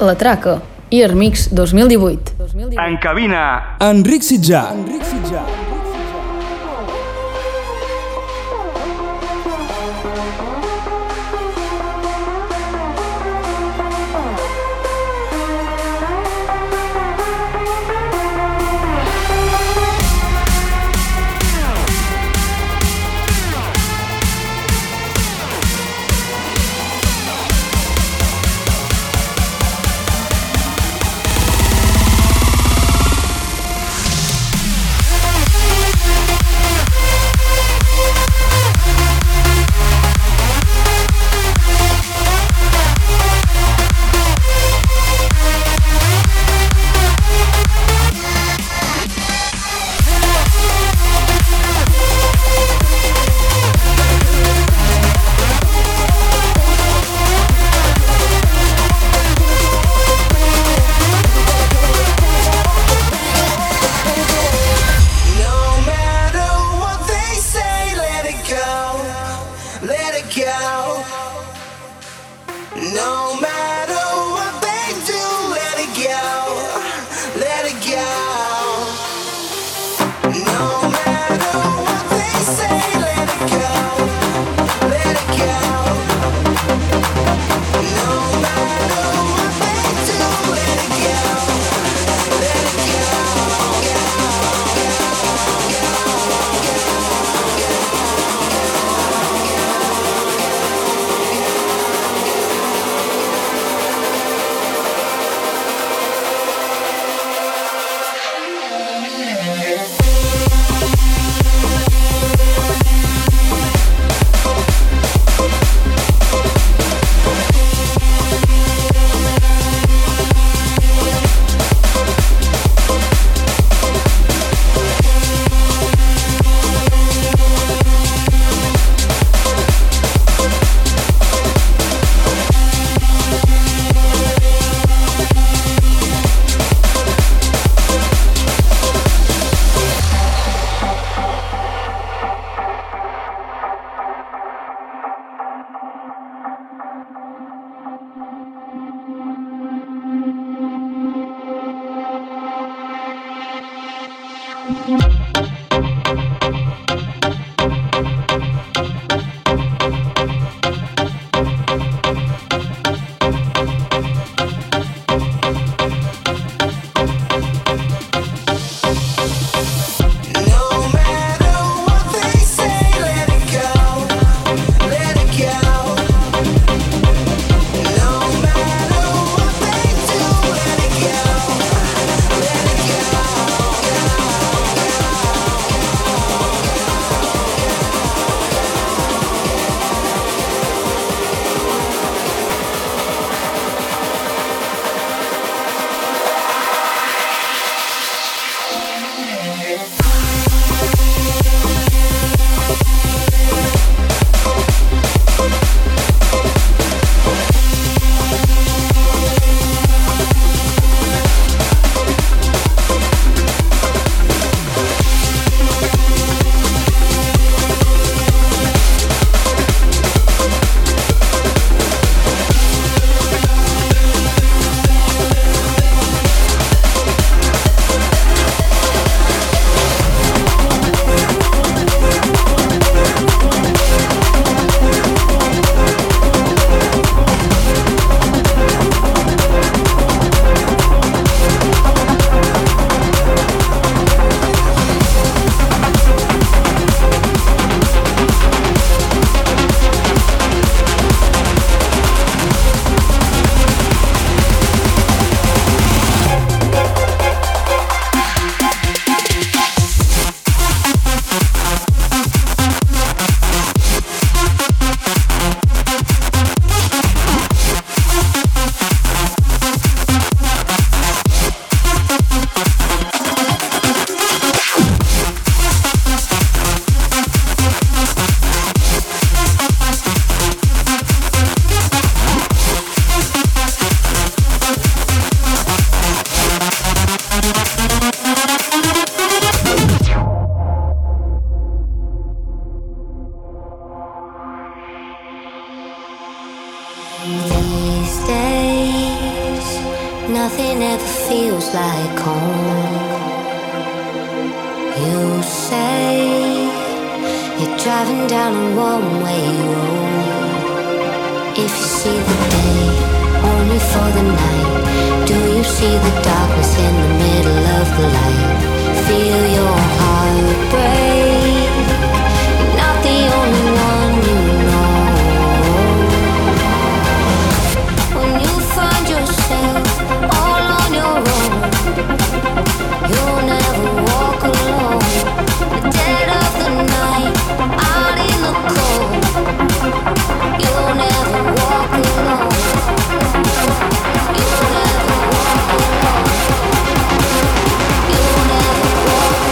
La Traca i Remix 2018. En cabina, Enric Sitjà. These days Nothing ever feels like home. You say you're driving down a one-way road. If you see the day only for the night, do you see the darkness in the middle of the light? Feel your heart break. You're not the only one you know. When you find yourself all on your own, you'll never walk alone. The dead of the night, out in the cold, you'll never walk alone. You'll never walk alone. You'll never walk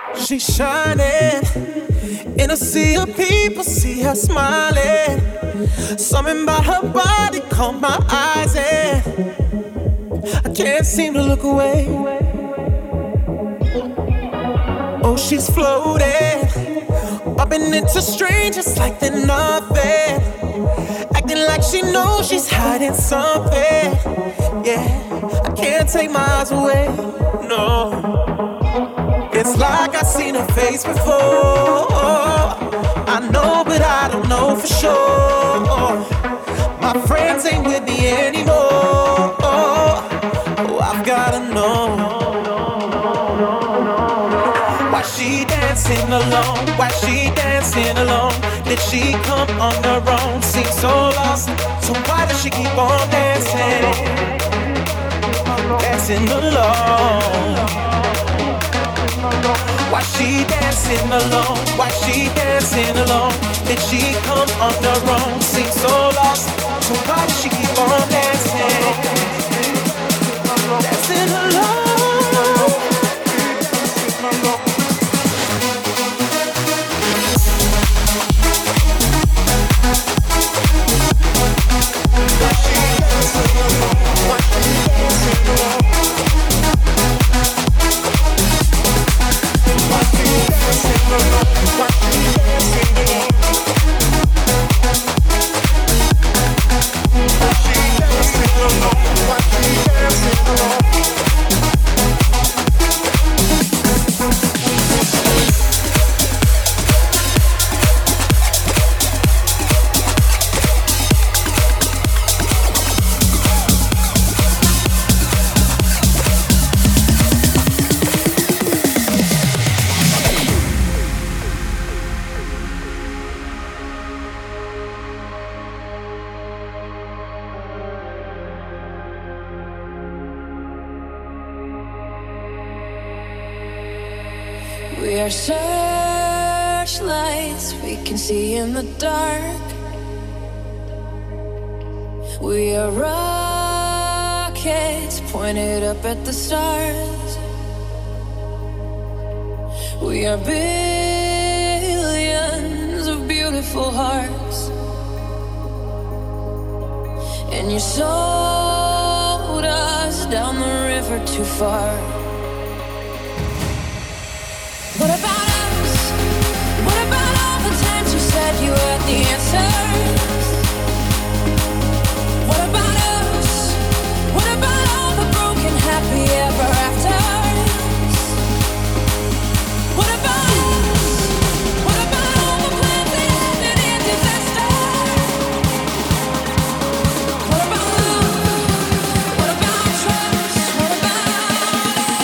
She's shining in a sea of people, see her smiling. Something about her body caught my eyes and I can't seem to look away. Oh, she's floating, bumping into strangers like they're nothing, acting like she knows she's hiding something. Yeah, I can't take my eyes away, no. It's like I've seen her face before. I know, but I don't know for sure. My friends ain't with me anymore. Oh, I've gotta know. Why she dancing alone? Why she dancing alone? Did she come on her own? Seems so lost. So why does she keep on dancing? Dancing alone. Why she dancing alone? Why she dancing alone? Did she come on her own? Seems so lost. So why does she keep on dancing? Dancing alone. We are searchlights we can see in the dark. We are rockets pointed up at the stars. We are billions of beautiful hearts. And you sold us down the river too far. What about us? What about all the times you said you had the answers? What about us? What about all the broken happy ever afters? What about us? What about all the plans that ended in disaster? What about love? What about trust? What about us?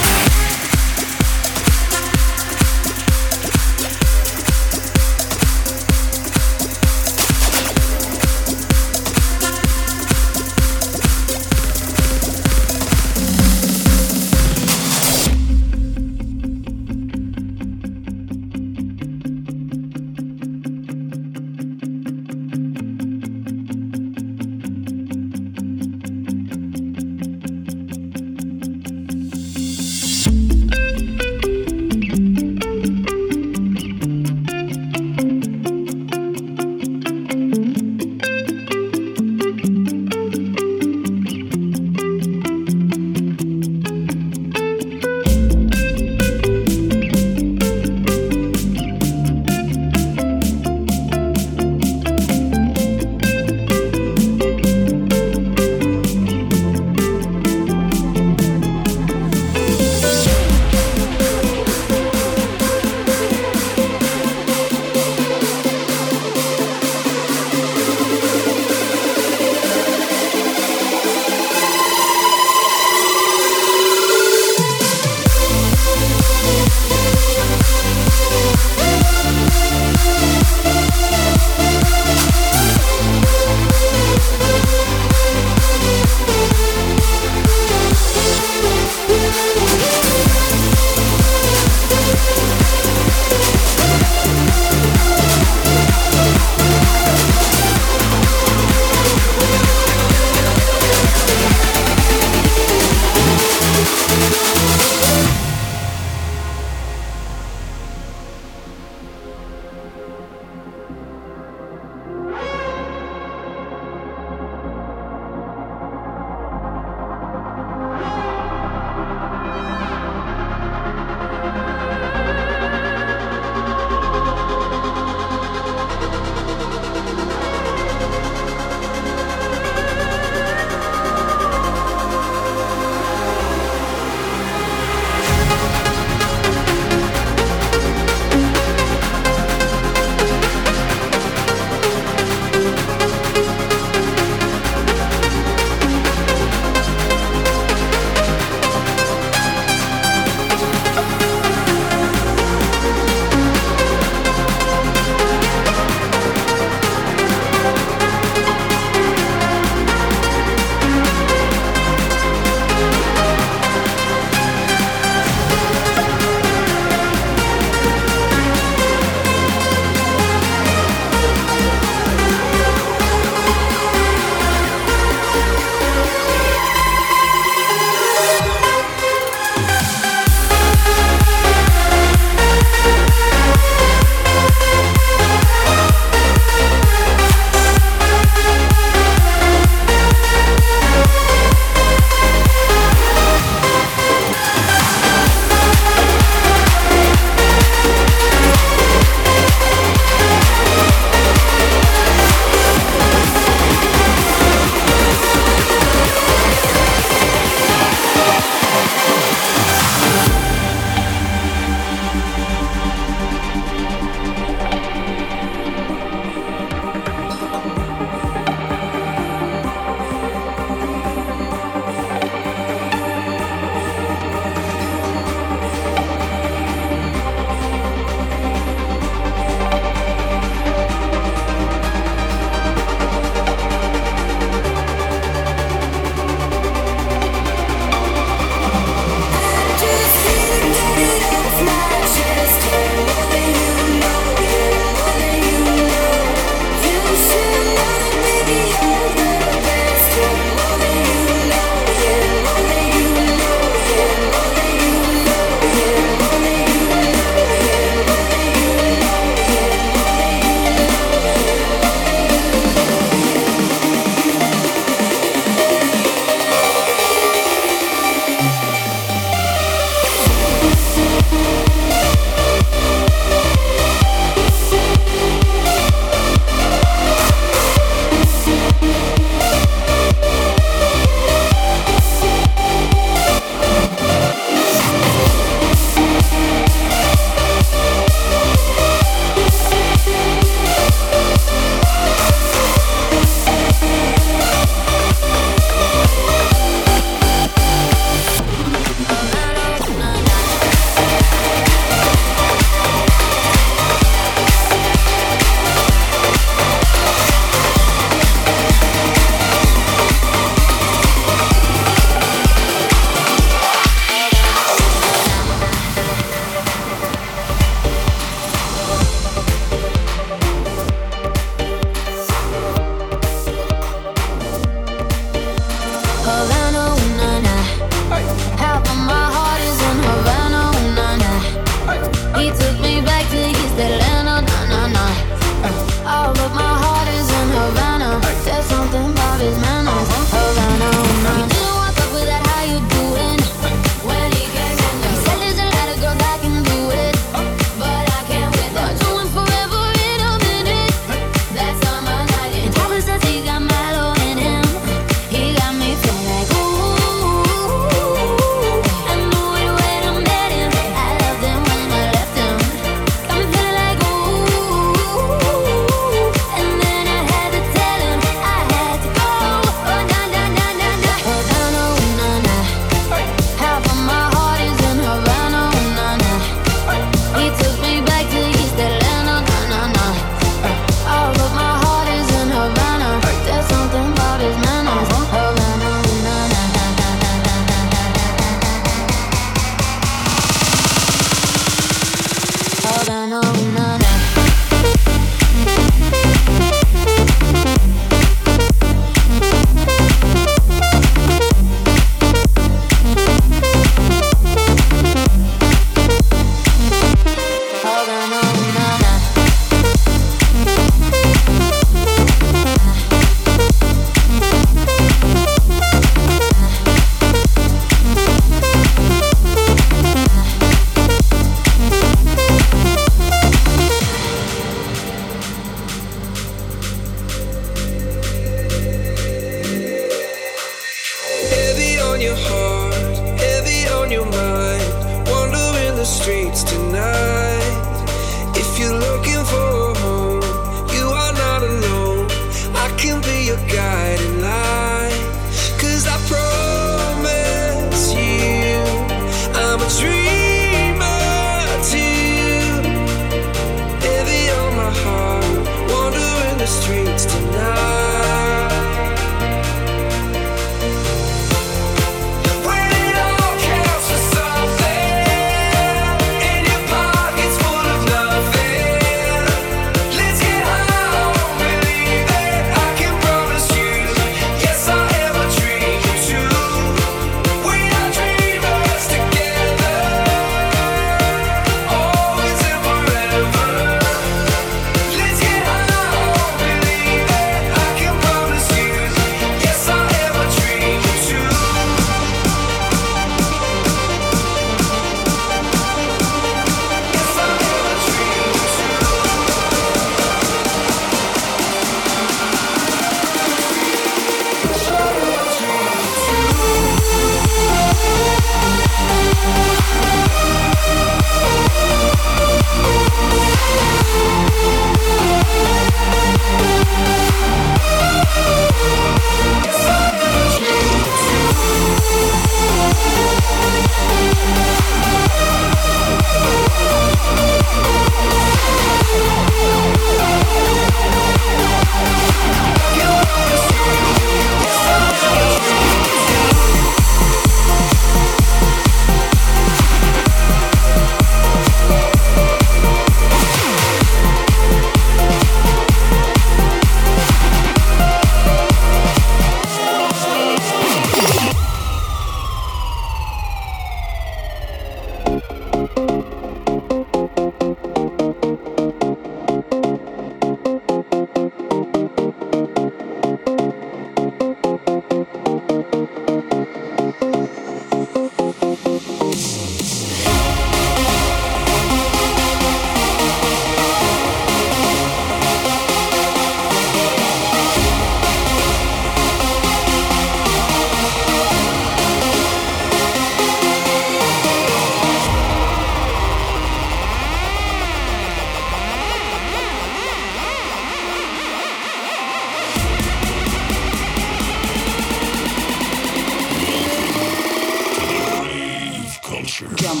station. Jump.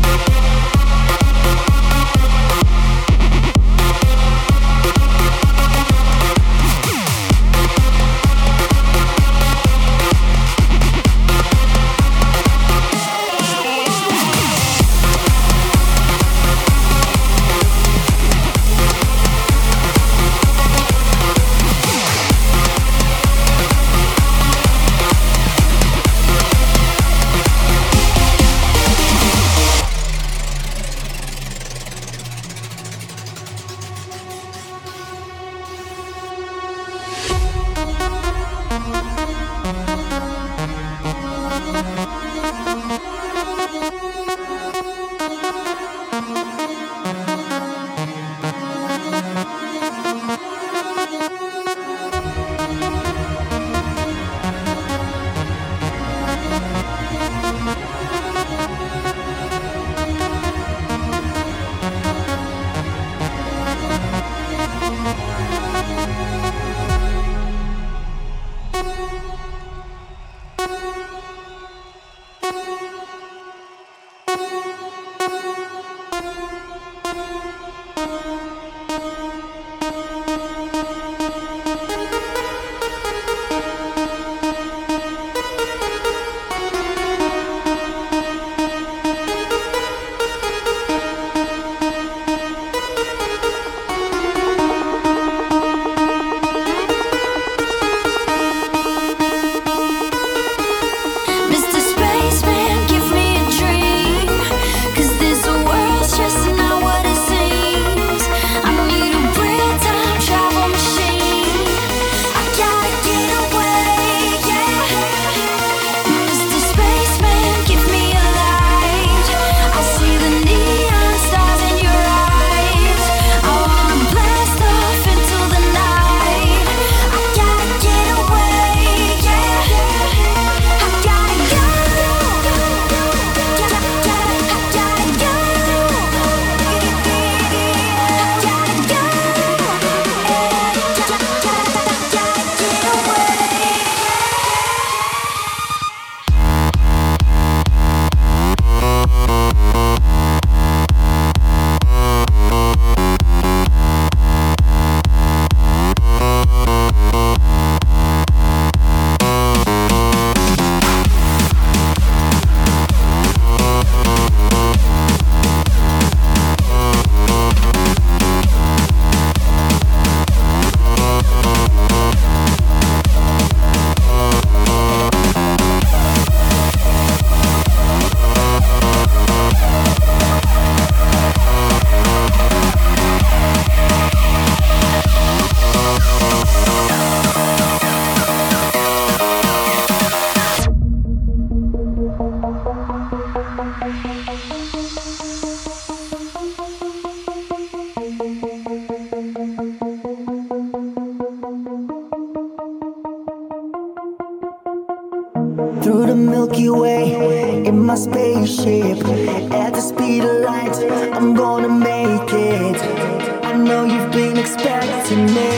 Through the Milky Way in my spaceship, at the speed of light, I'm gonna make it. I know you've been expecting me.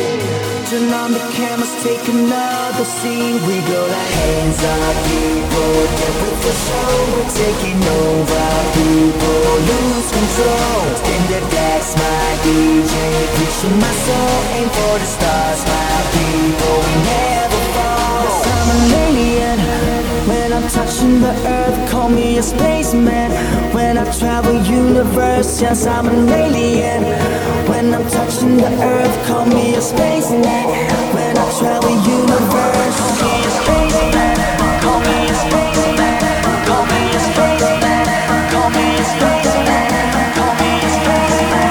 Turn on the cameras, take another scene. We go like hands up, people, get with the show. We're taking over, people lose control. Spin the decks, my DJ, preaching my soul. Aim for the stars, my people, we never fall. I'm an alien when I'm touching the earth. Call me a spaceman when I travel universe. Yes, I'm an alien when I'm touching the earth. Call me a spaceman when I travel universe. Call me a spaceman. Call me a spaceman. Call me a spaceman. Call me a spaceman. Call me a spaceman.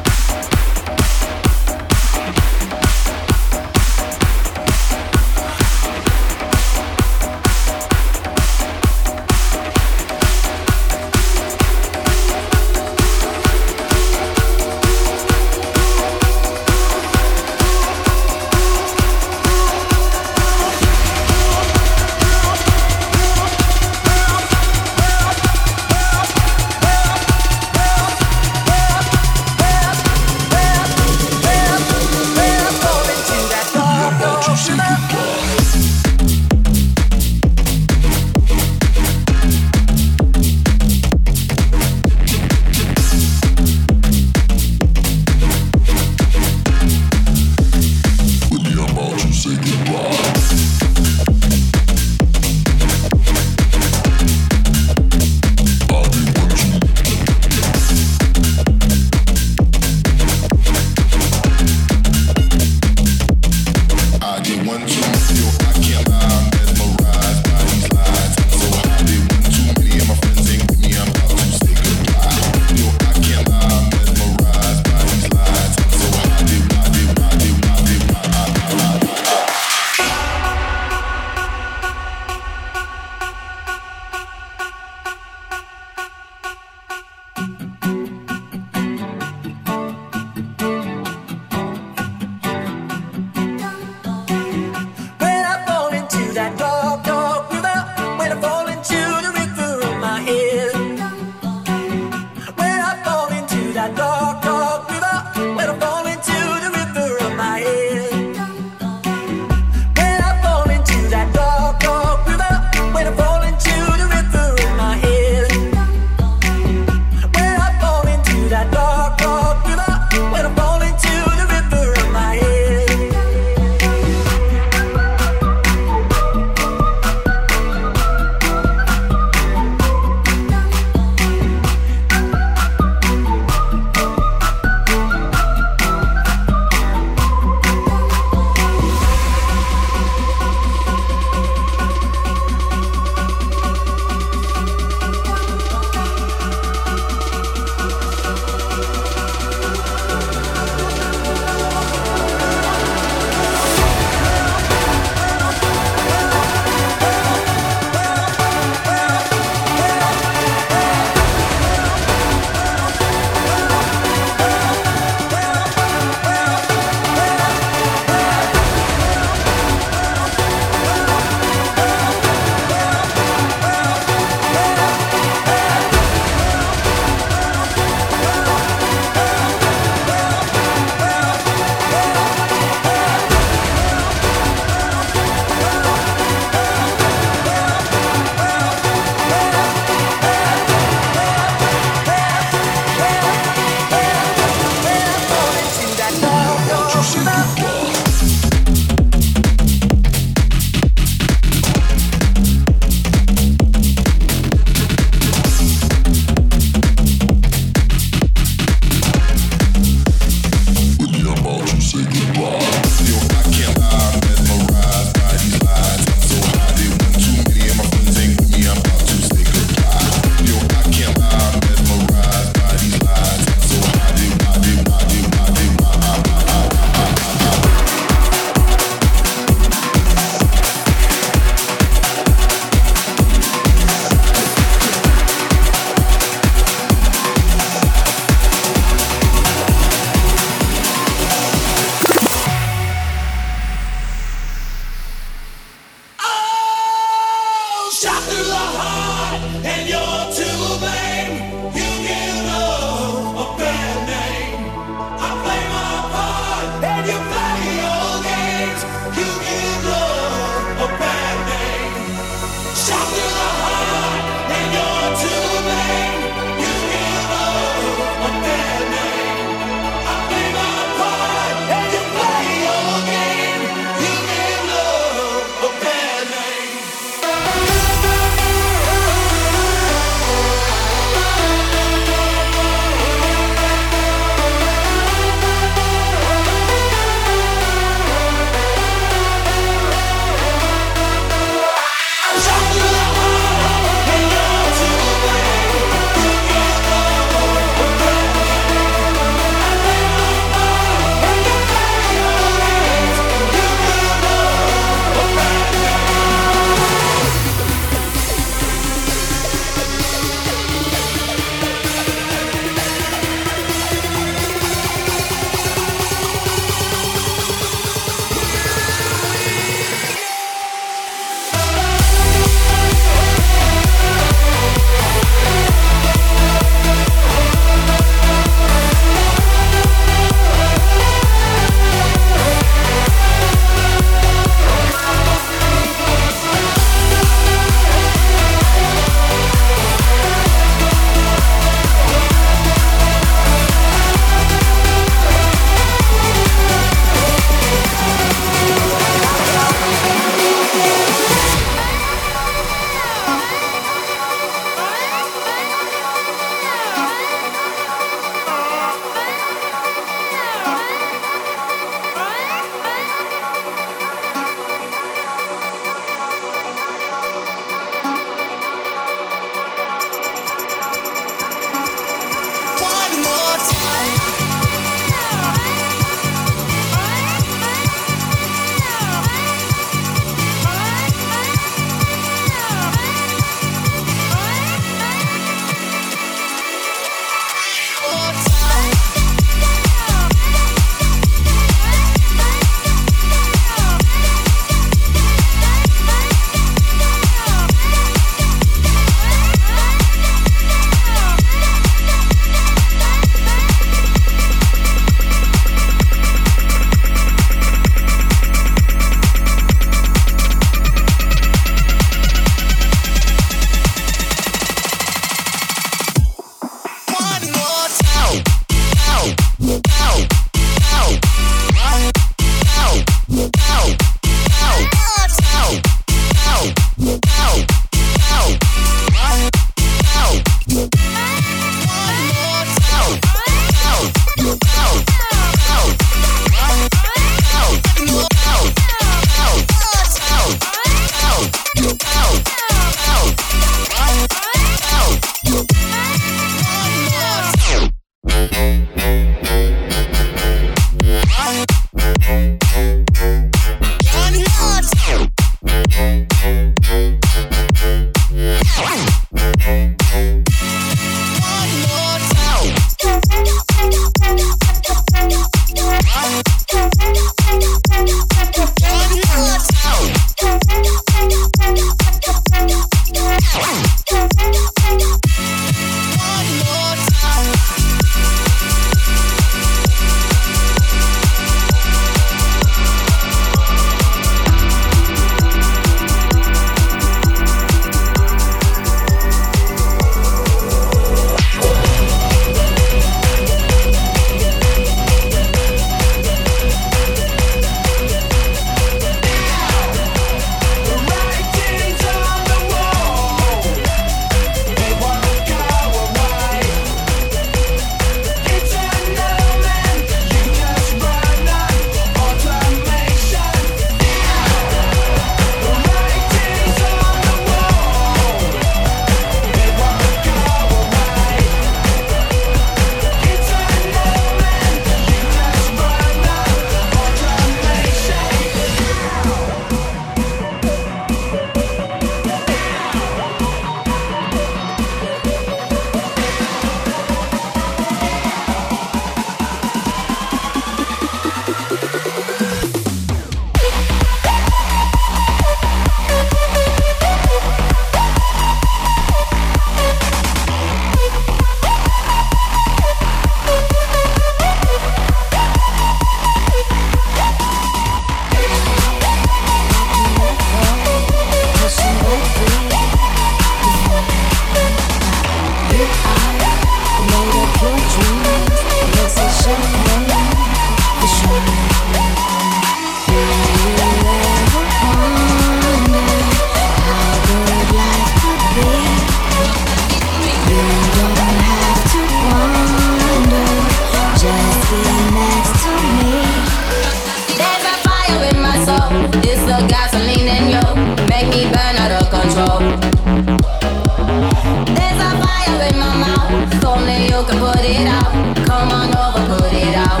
it out. Come on over, put it out.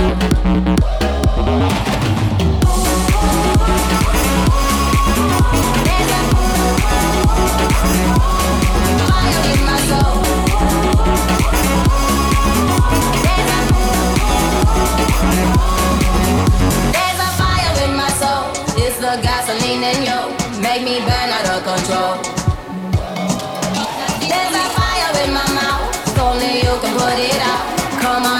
There's a fire in my soul. There's a fire in my soul. It's the gasoline in you, make me burn out of control. There's a fire in my mouth, only you can put it out. Come on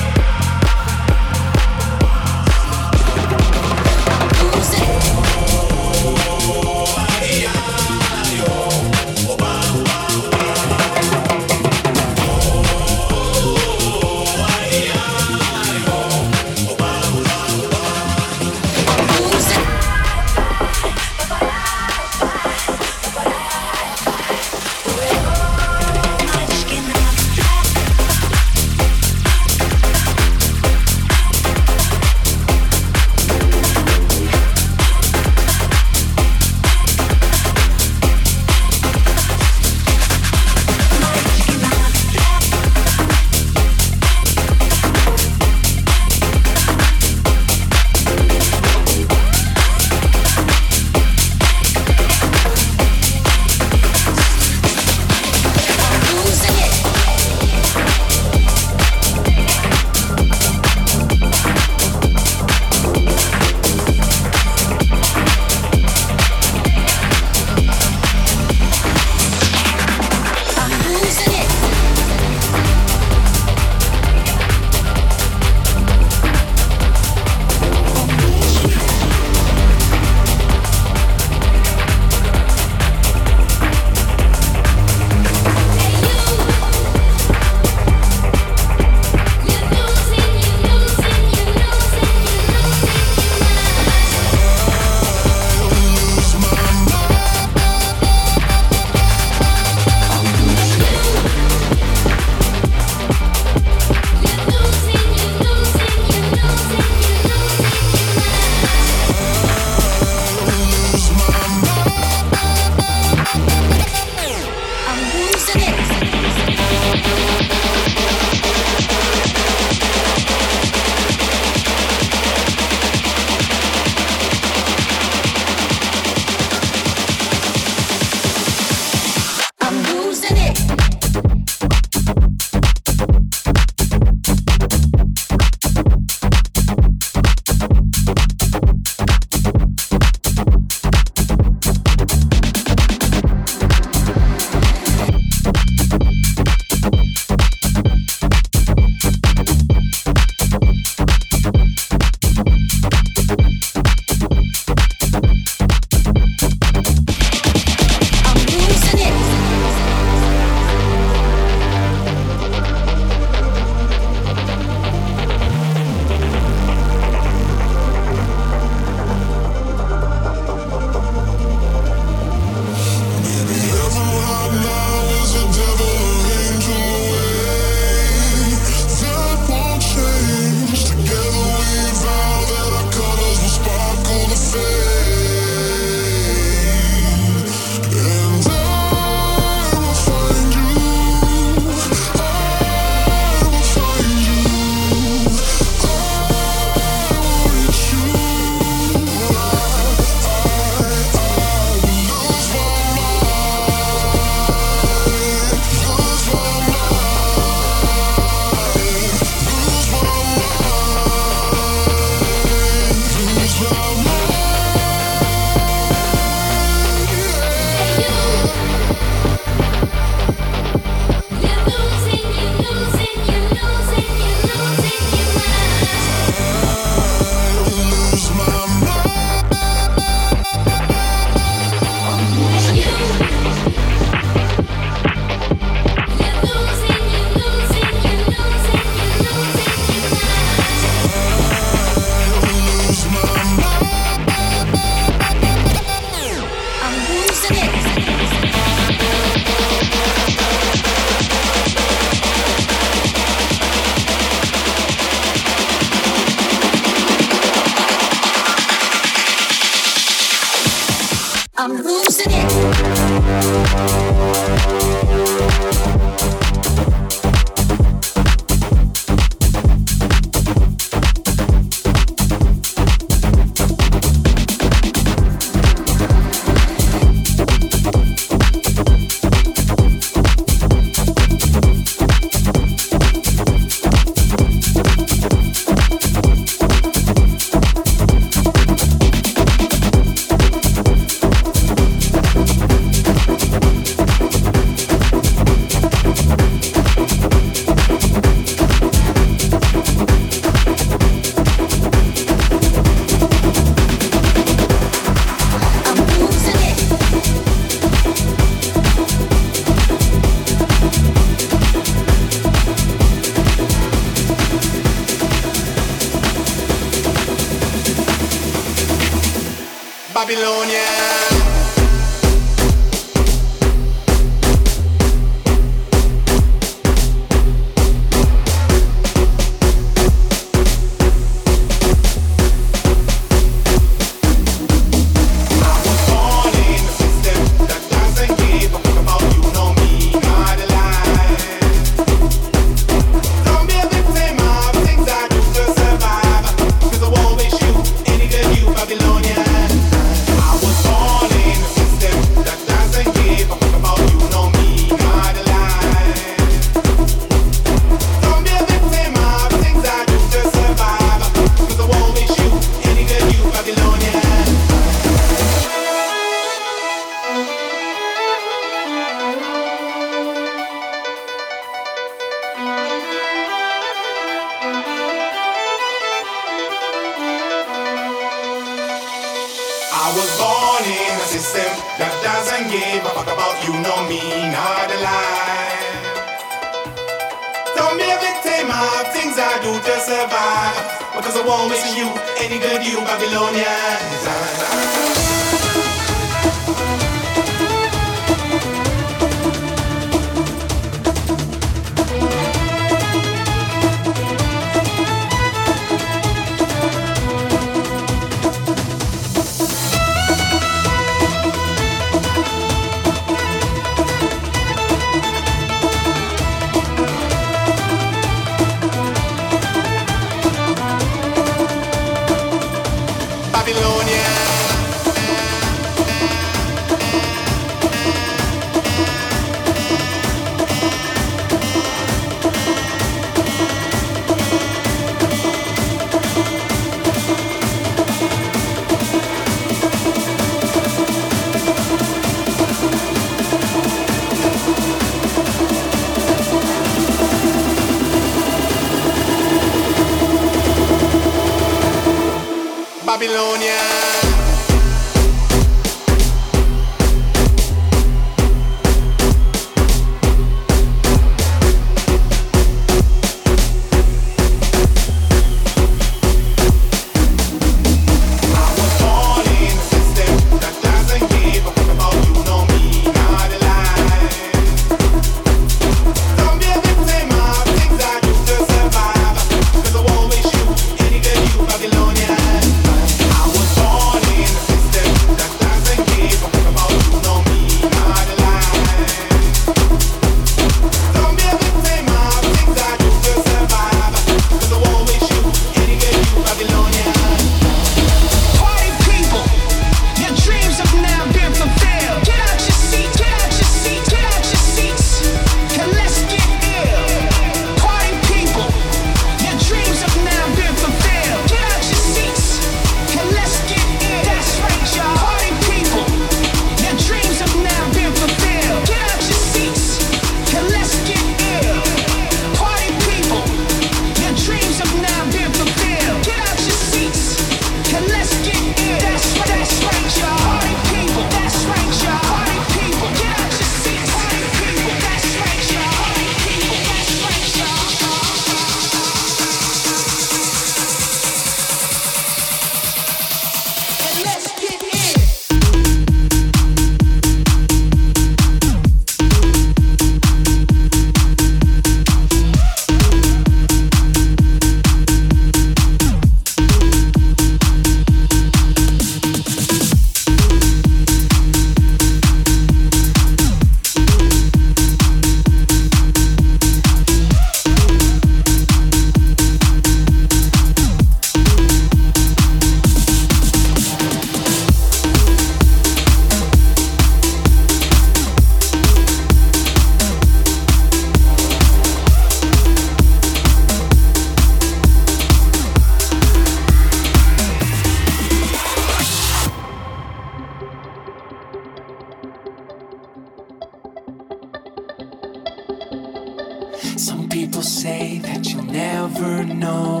Some people say that you'll never know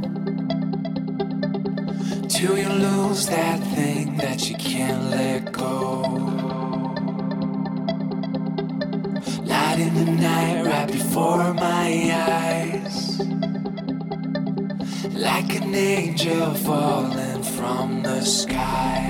till you lose that thing that you can't let go. Light in the night right before my eyes, like an angel falling from the sky.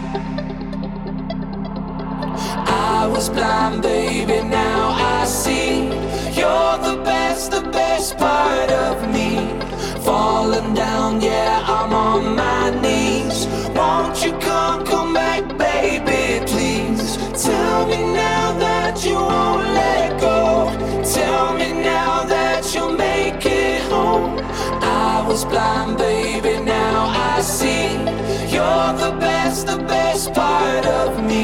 I was blind, baby, now I see. You're the best part of me. Falling down, yeah, I'm on my knees. Won't you come back, baby, please? Tell me now that you won't let go. Tell me now that you'll make it home. I was blind, baby, now I see. You're the best part of me.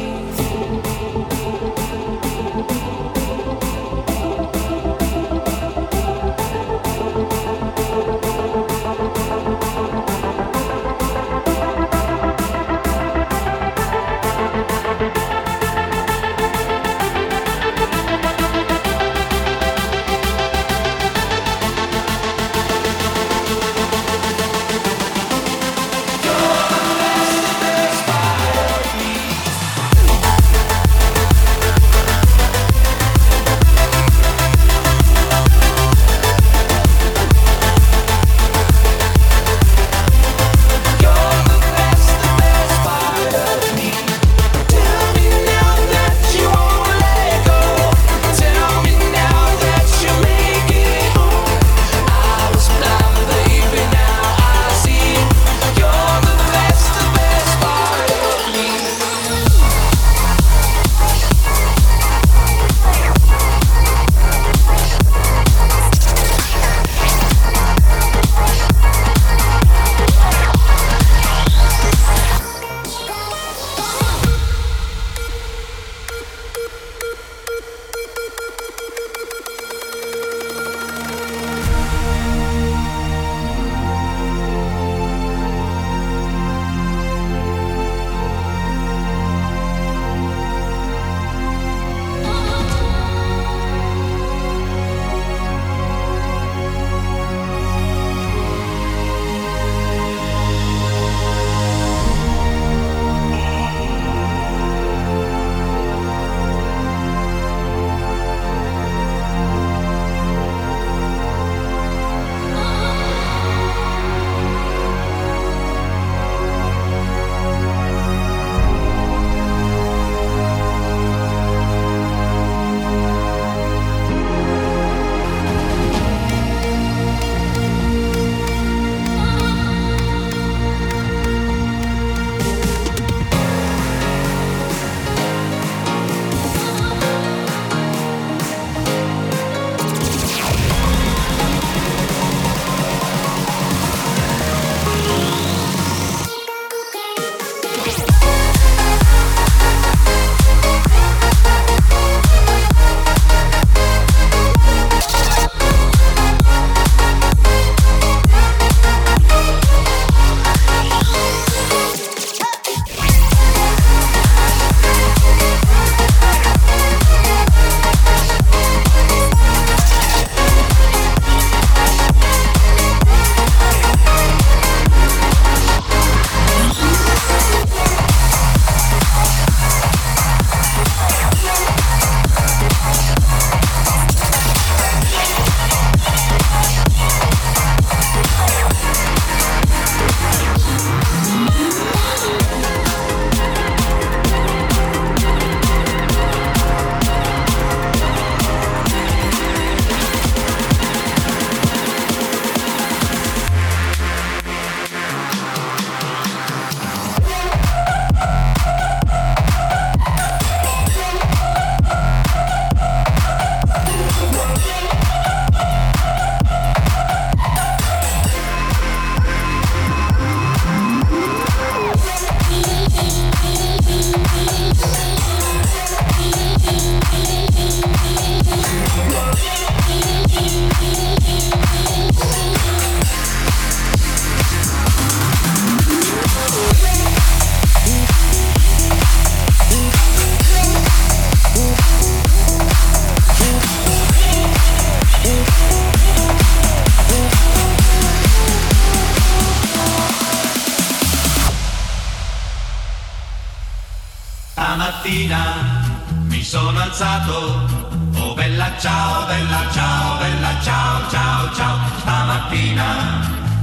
Stamattina mi sono alzato, oh bella ciao, bella ciao, bella ciao, ciao, ciao. Stamattina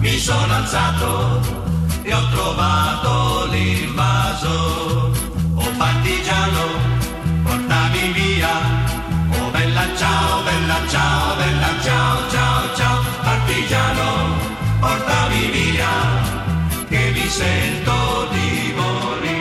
mi sono alzato e ho trovato l'invaso. Oh partigiano, portami via. Oh bella ciao, bella ciao, bella ciao, ciao, ciao. Partigiano, portami via, che mi sento di morire.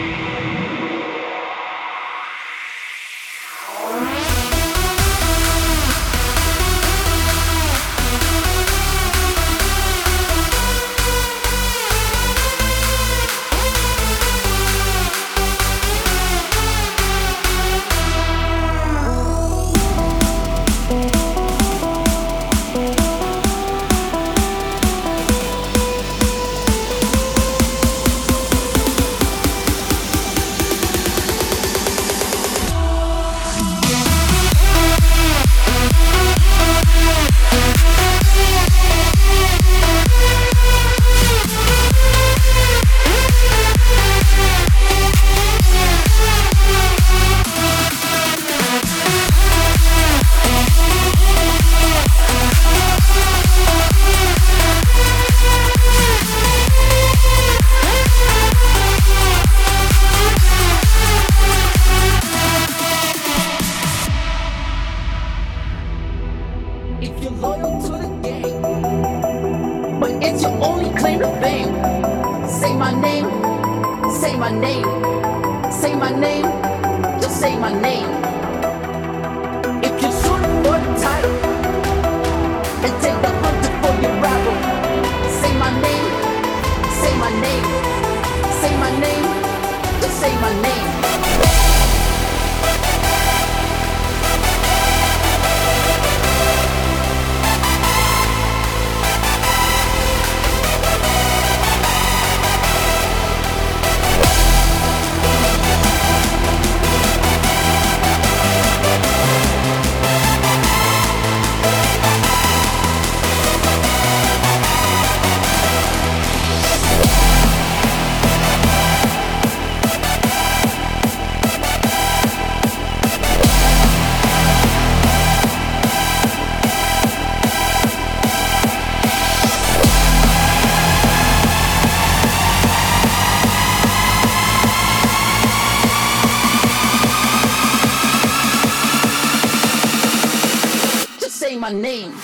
My name.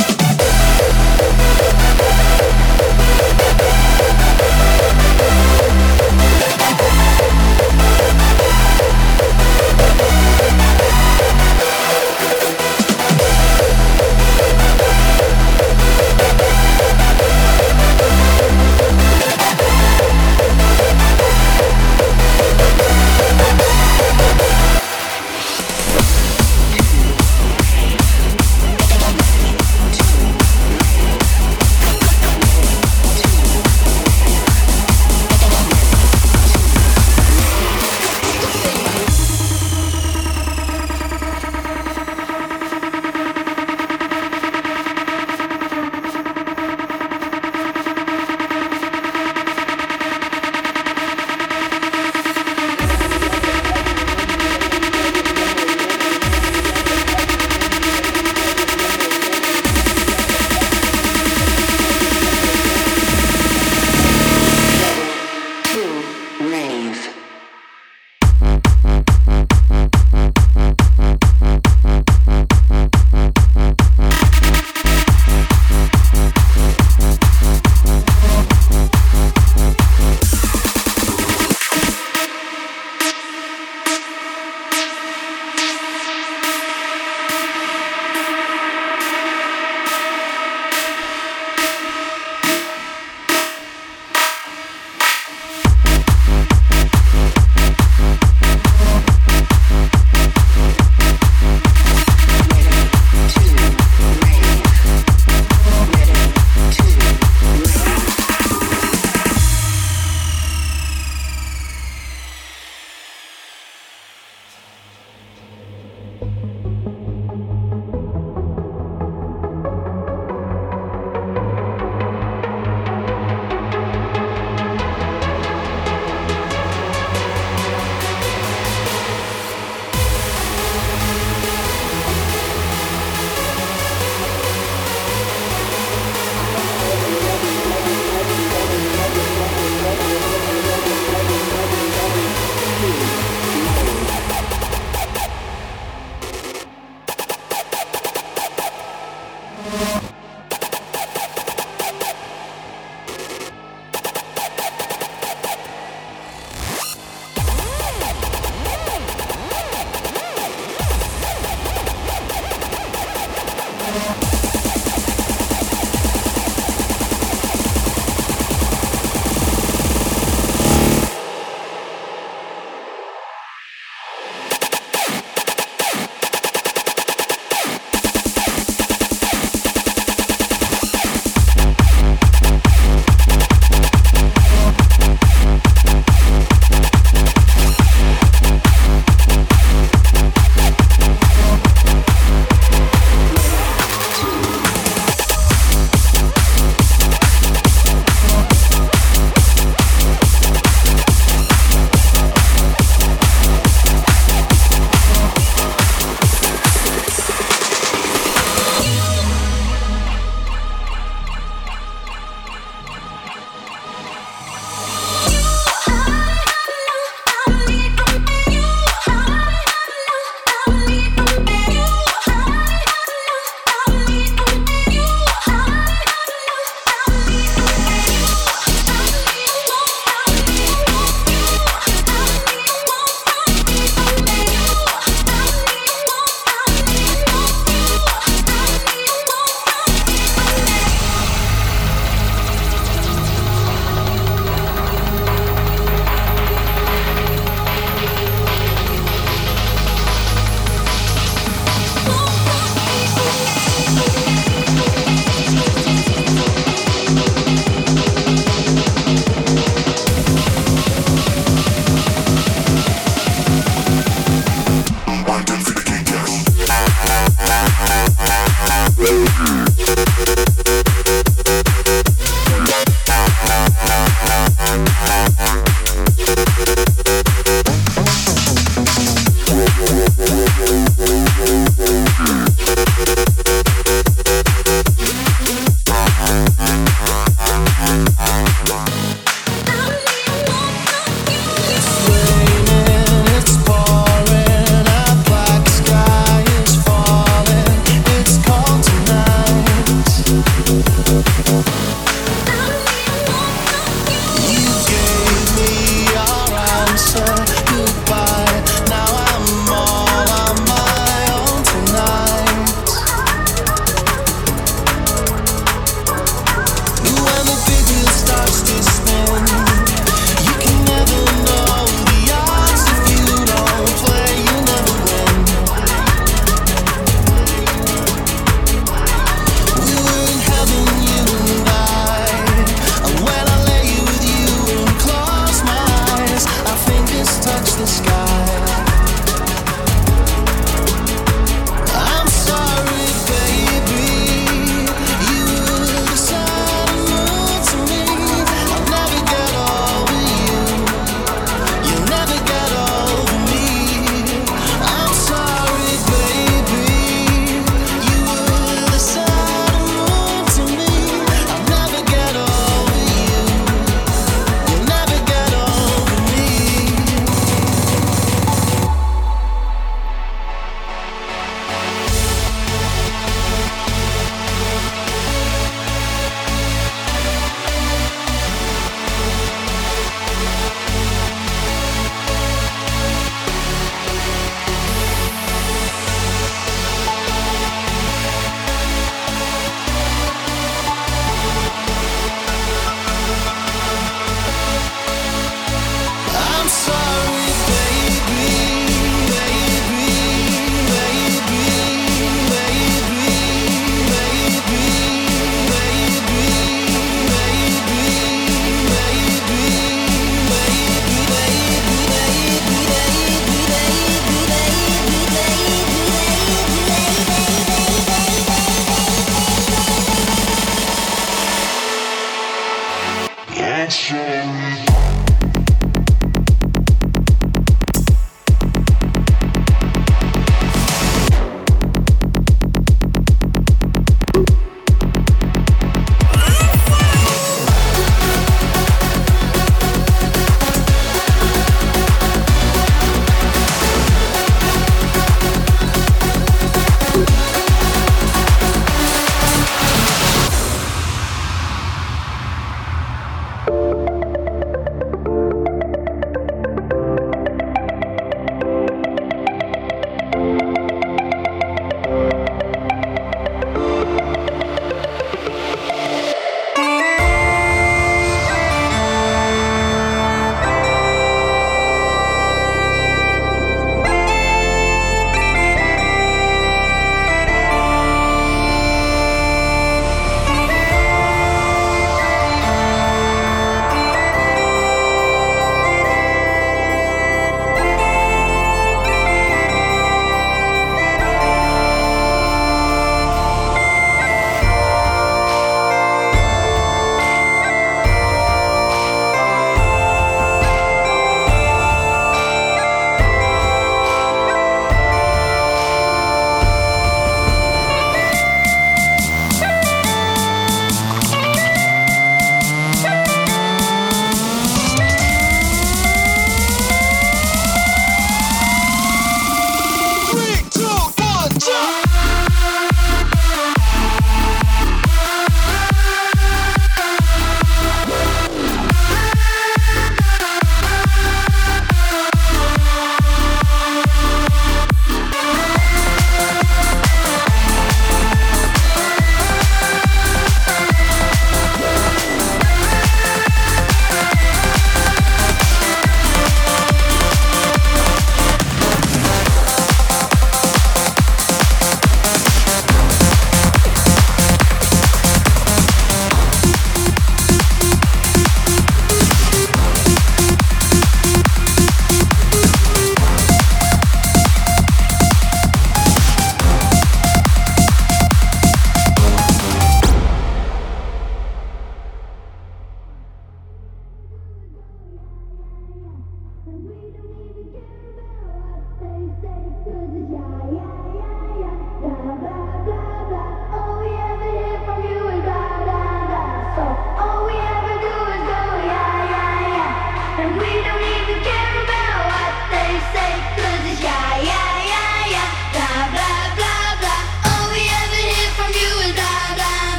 To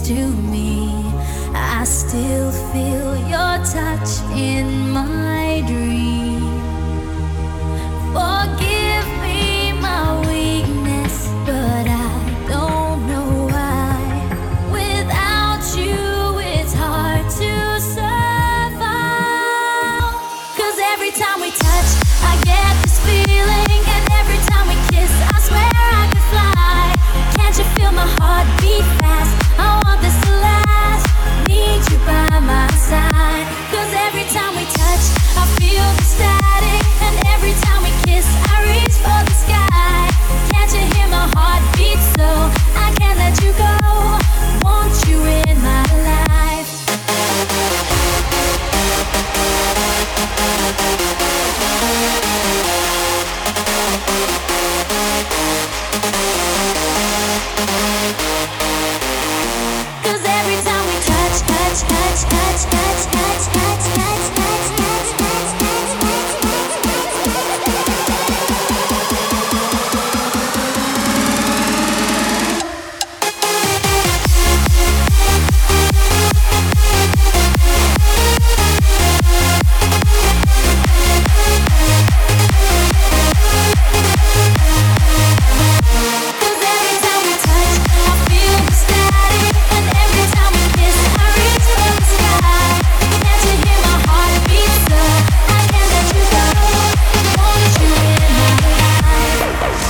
to me. I still feel your touch in my dream. Forgive me my weakness, but I don't know why. Without you, it's hard to survive. 'Cause every time we touch, I get this feeling, and every time we kiss, I swear I could fly. Can't you feel my heart beat fast? I want this to last. Need you by my side. 'Cause every time we touch, I feel the static, and every time we kiss, I reach for the sky. Can't you hear my heart beat so? I can't let you go. Want you in my life. Cause every time we touch, touch, touch, touch, touch, touch, touch, touch, touch, touch, touch, Cause every time we touch, I feel the static, and every time we kiss, I reach for the sky. Can't you hear my heart beat so? I can't let you go. Want you in my life.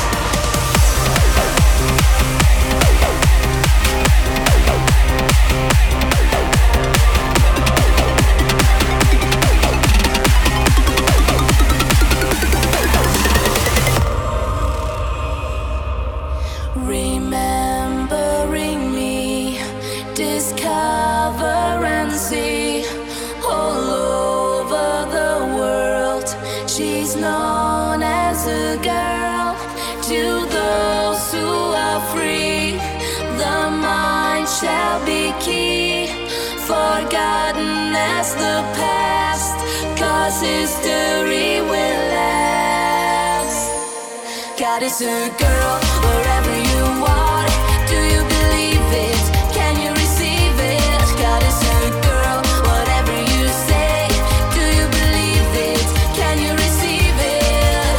Remembering me, discover and see all over the world. She's known as a girl to those who are free. The mind shall be key, forgotten as the past, 'cause history will last. God is a girl wherever you are. Do you believe it? Can you receive it? God is a girl, whatever you say. Do you believe it? Can you receive it?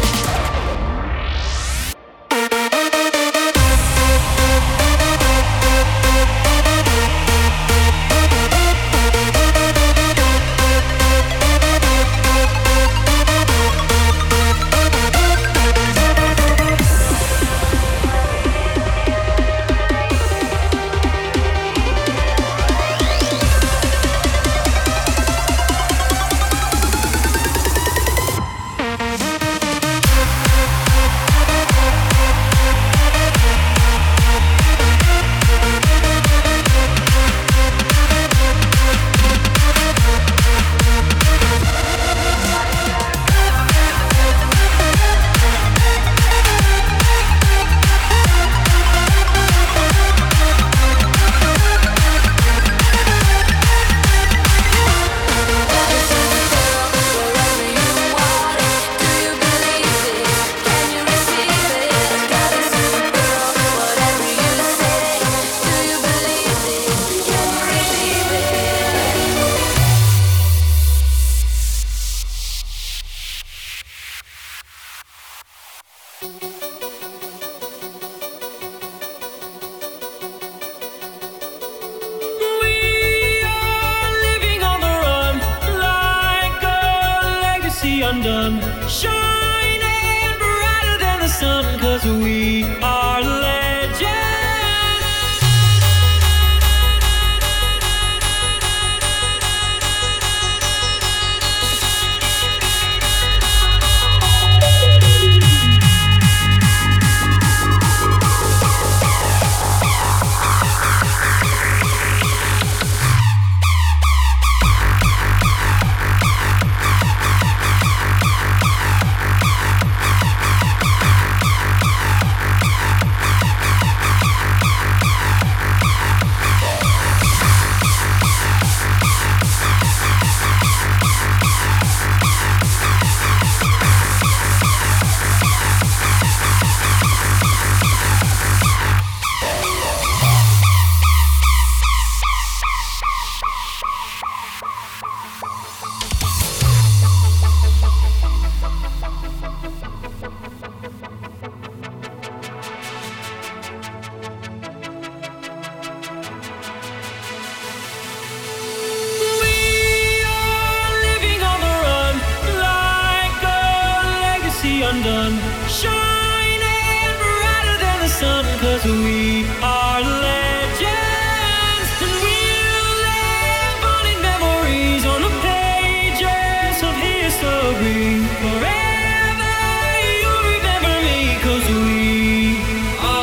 Undone, shining brighter than the sun, 'cause we are legends. undone, shining brighter than the sun, 'cause we are legends, and we'll live on in memories on the pages of history. Forever you'll remember me, 'cause we are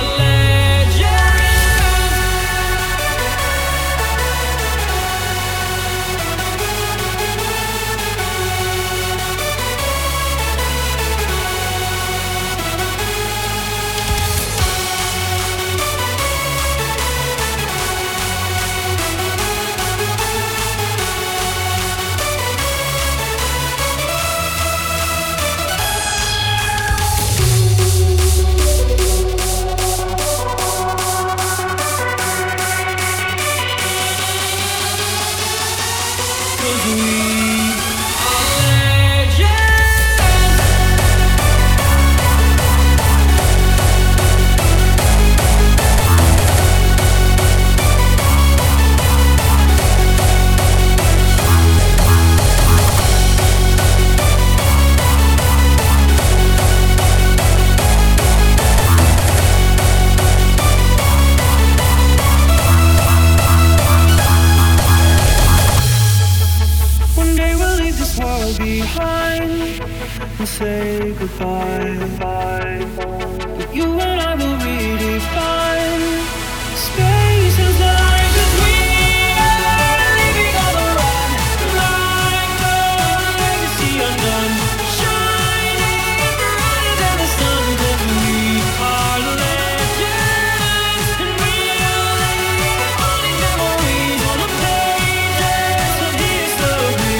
behind and say goodbye. But you and I will redefine space and time, 'cause we are living on the run, like a legacy undone, shining brighter than the sun, 'cause we are legends, and we'll live on in memories on the pages of history.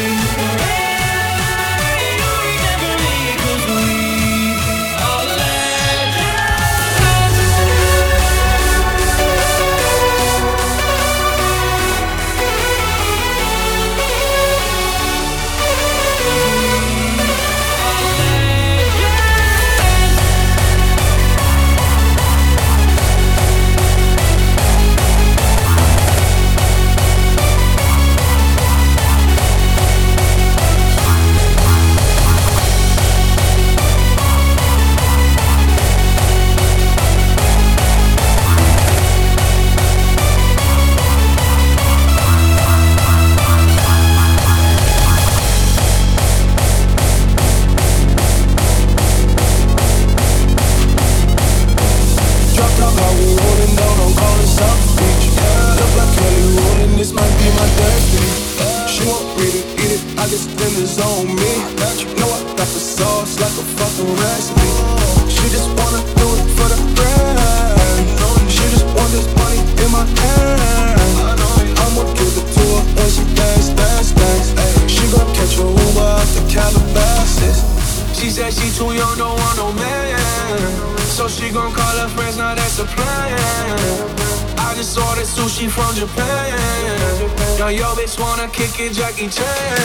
She said she too young, don't want no man, so she gon' call her friends, now that's a plan. I just ordered sushi from Japan. Now yo bitch wanna kick it, Jackie Chan.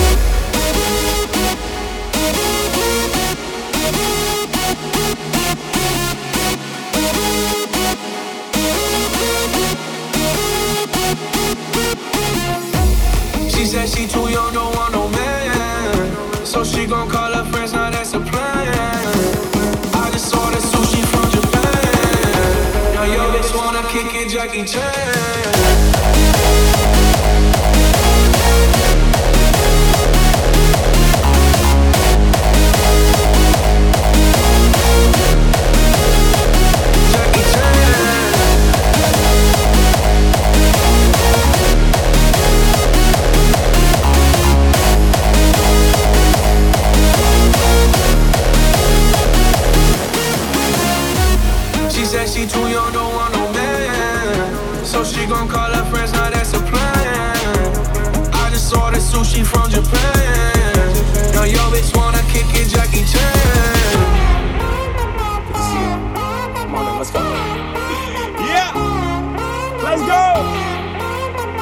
She said she too young, don't want no man, so she gon' call her friends, now that's a plan. I just ordered sushi from Japan. Now yo bitch wanna kick it, Jackie Chan. She too young, don't want no man, so she gon' call her friends, now that's a plan. I just ordered sushi from Japan. Now yo bitch wanna kick it, Jackie Chan. Come on, let's go. Yeah, let's go.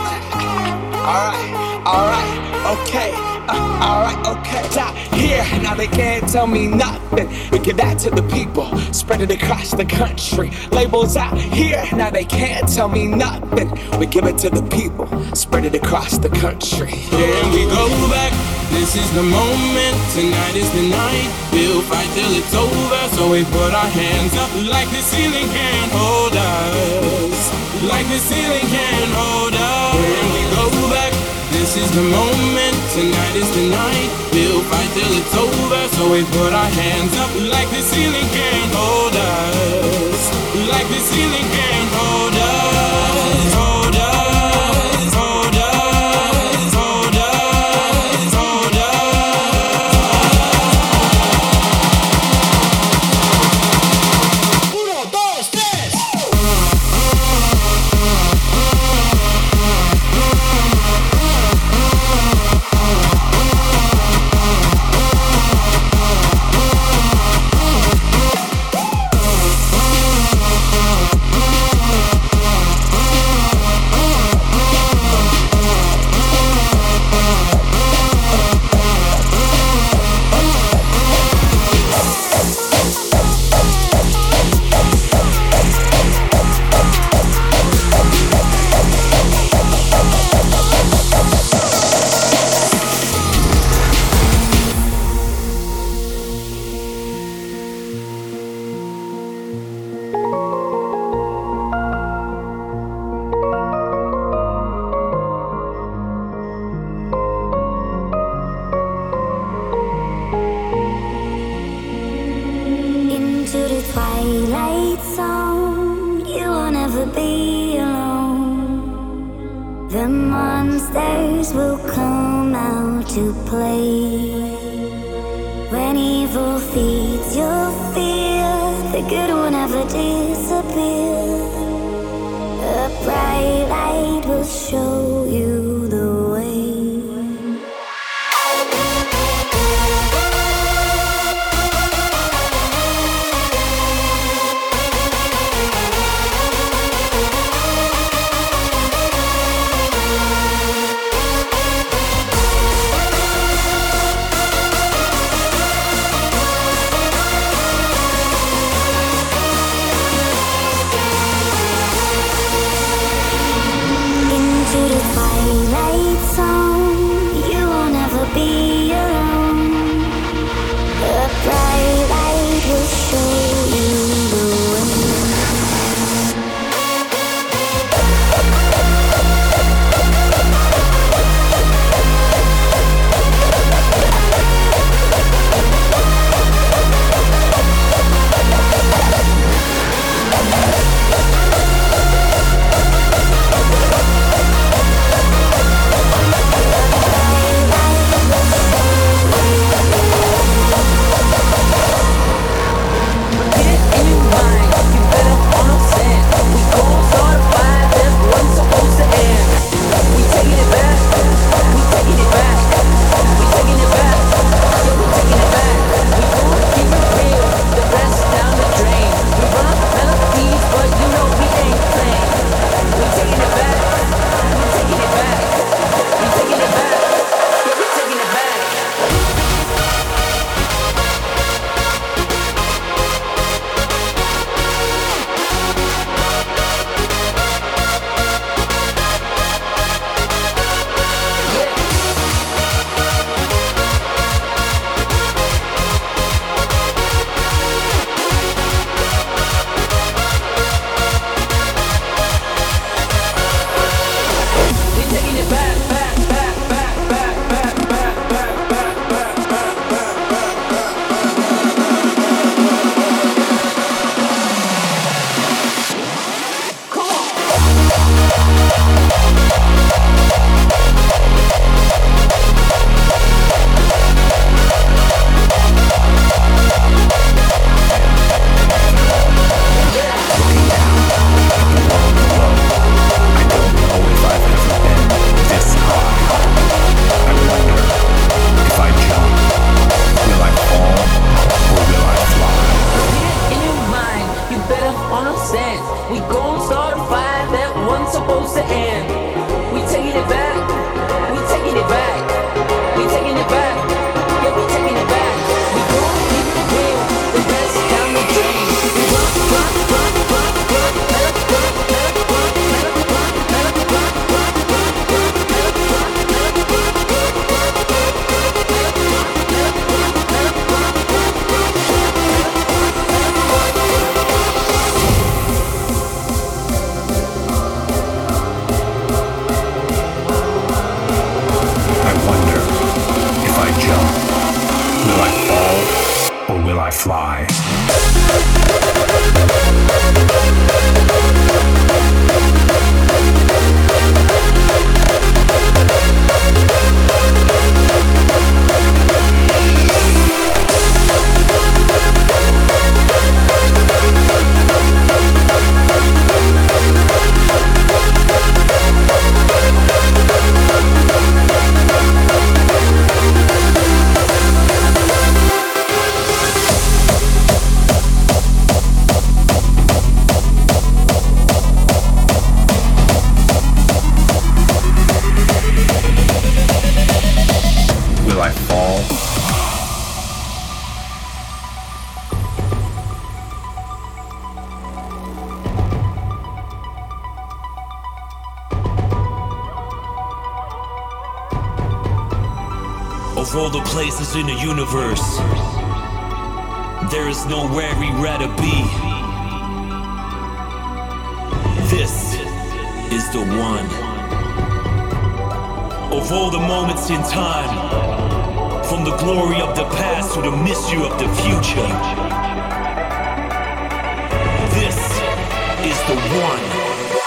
Alright, okay. Alright, okay. Stop here. Now they can't tell me nothing. We give that to the people, spread it across the country. Labels out here, now they can't tell me nothing. We give it to the people, spread it across the country. Yeah, we go back, this is the moment, tonight is the night. We'll fight till it's over, so we put our hands up like the ceiling can't hold us. Like the ceiling can't hold us. And we go back, this is the moment, tonight is the night. We'll fight till it's over, so we put our hands up like the ceiling can't hold us. Like the ceiling can't hold us. Hold us, hold us, hold us, hold us. Uno, dos, tres. Into the twilight zone, you will never be alone. The monsters will come out to play. When evil feeds your fear, the good will never disappear. A bright light will show you the way. Into the fire. Of all the places in the universe, there is nowhere we'd rather be. This is the one. Of all the moments in time, from the glory of the past to the mystery of the future, this is the one.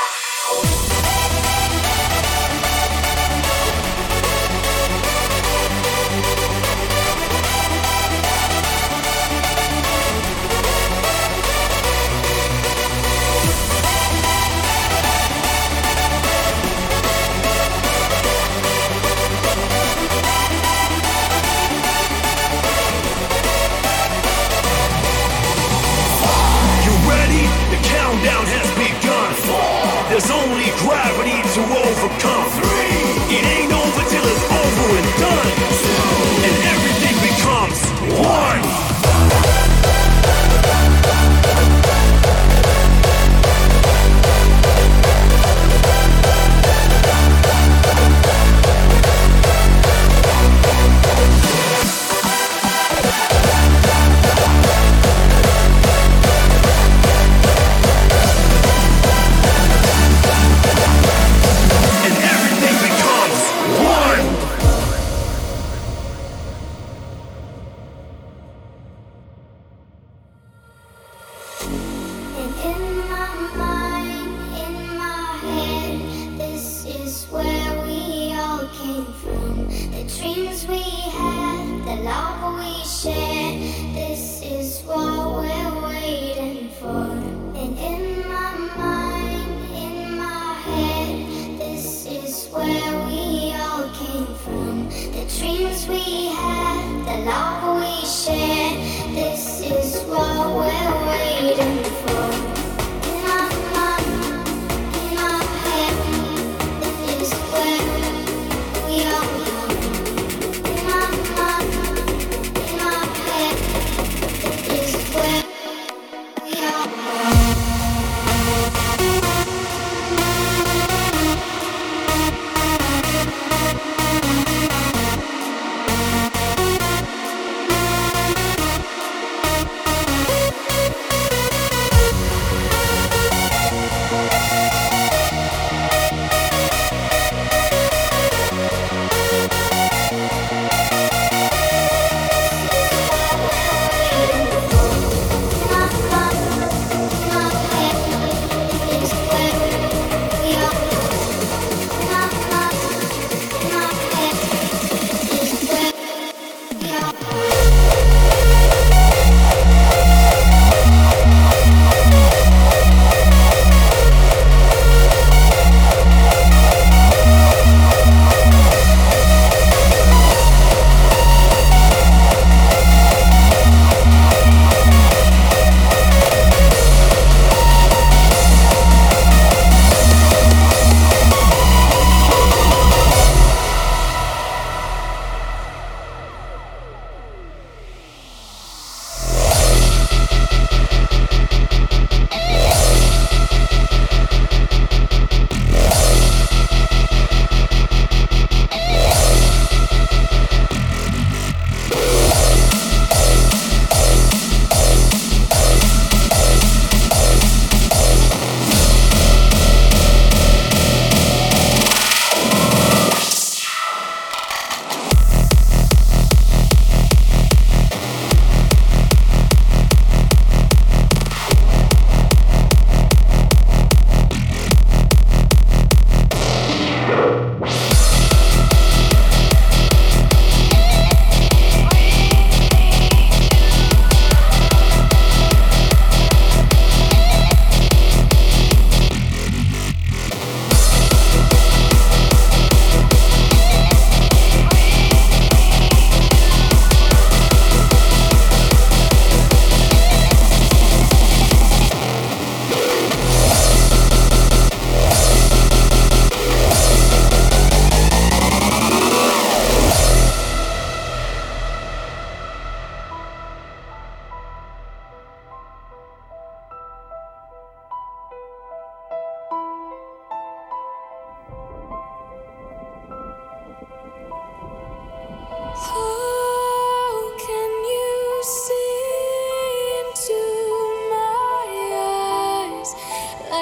Countdown has begun. There's only gravity to overcome. It ain't over till it's over and done. And everything becomes one.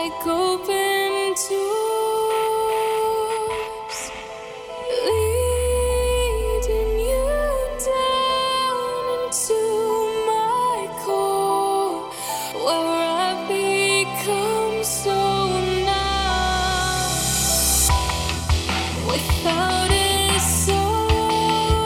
like open doors, leading you down into my core, where I become so numb without a soul.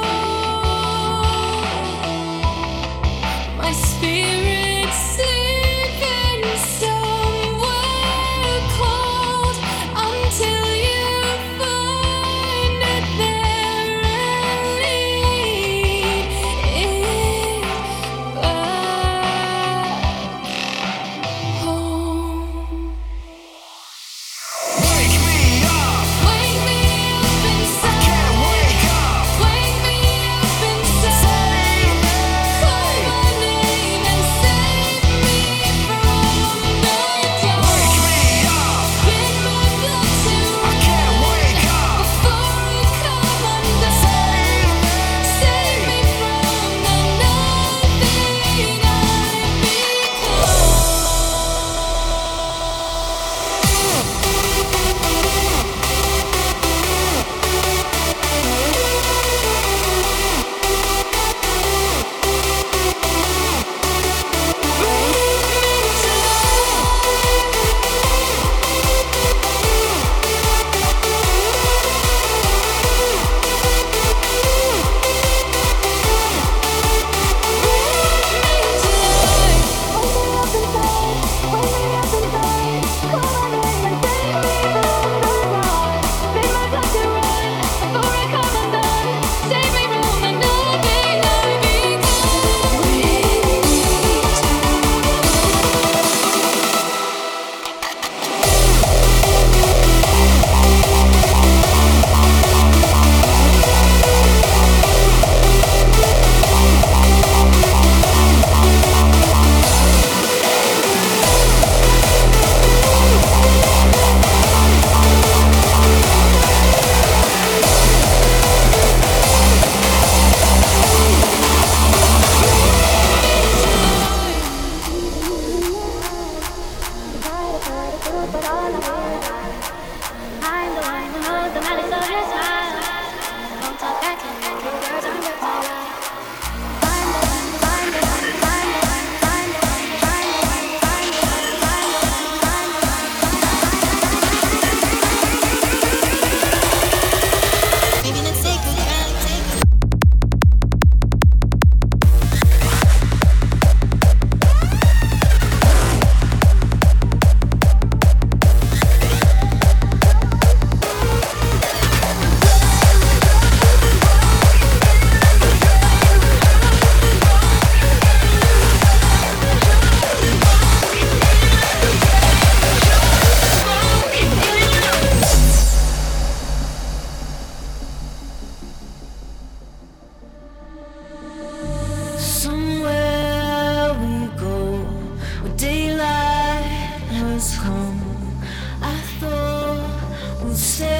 My spirit sleeping somewhere cold until you find it there and lead it back home. Wake me up. Wake me up inside. I can't wake up. Wake me up inside. Call my name and save me from the dark. Wake me up. Get my blood to I can't wake up. before I come undone. Save me from the nothing I Somewhere we go where daylight has come. I thought we'd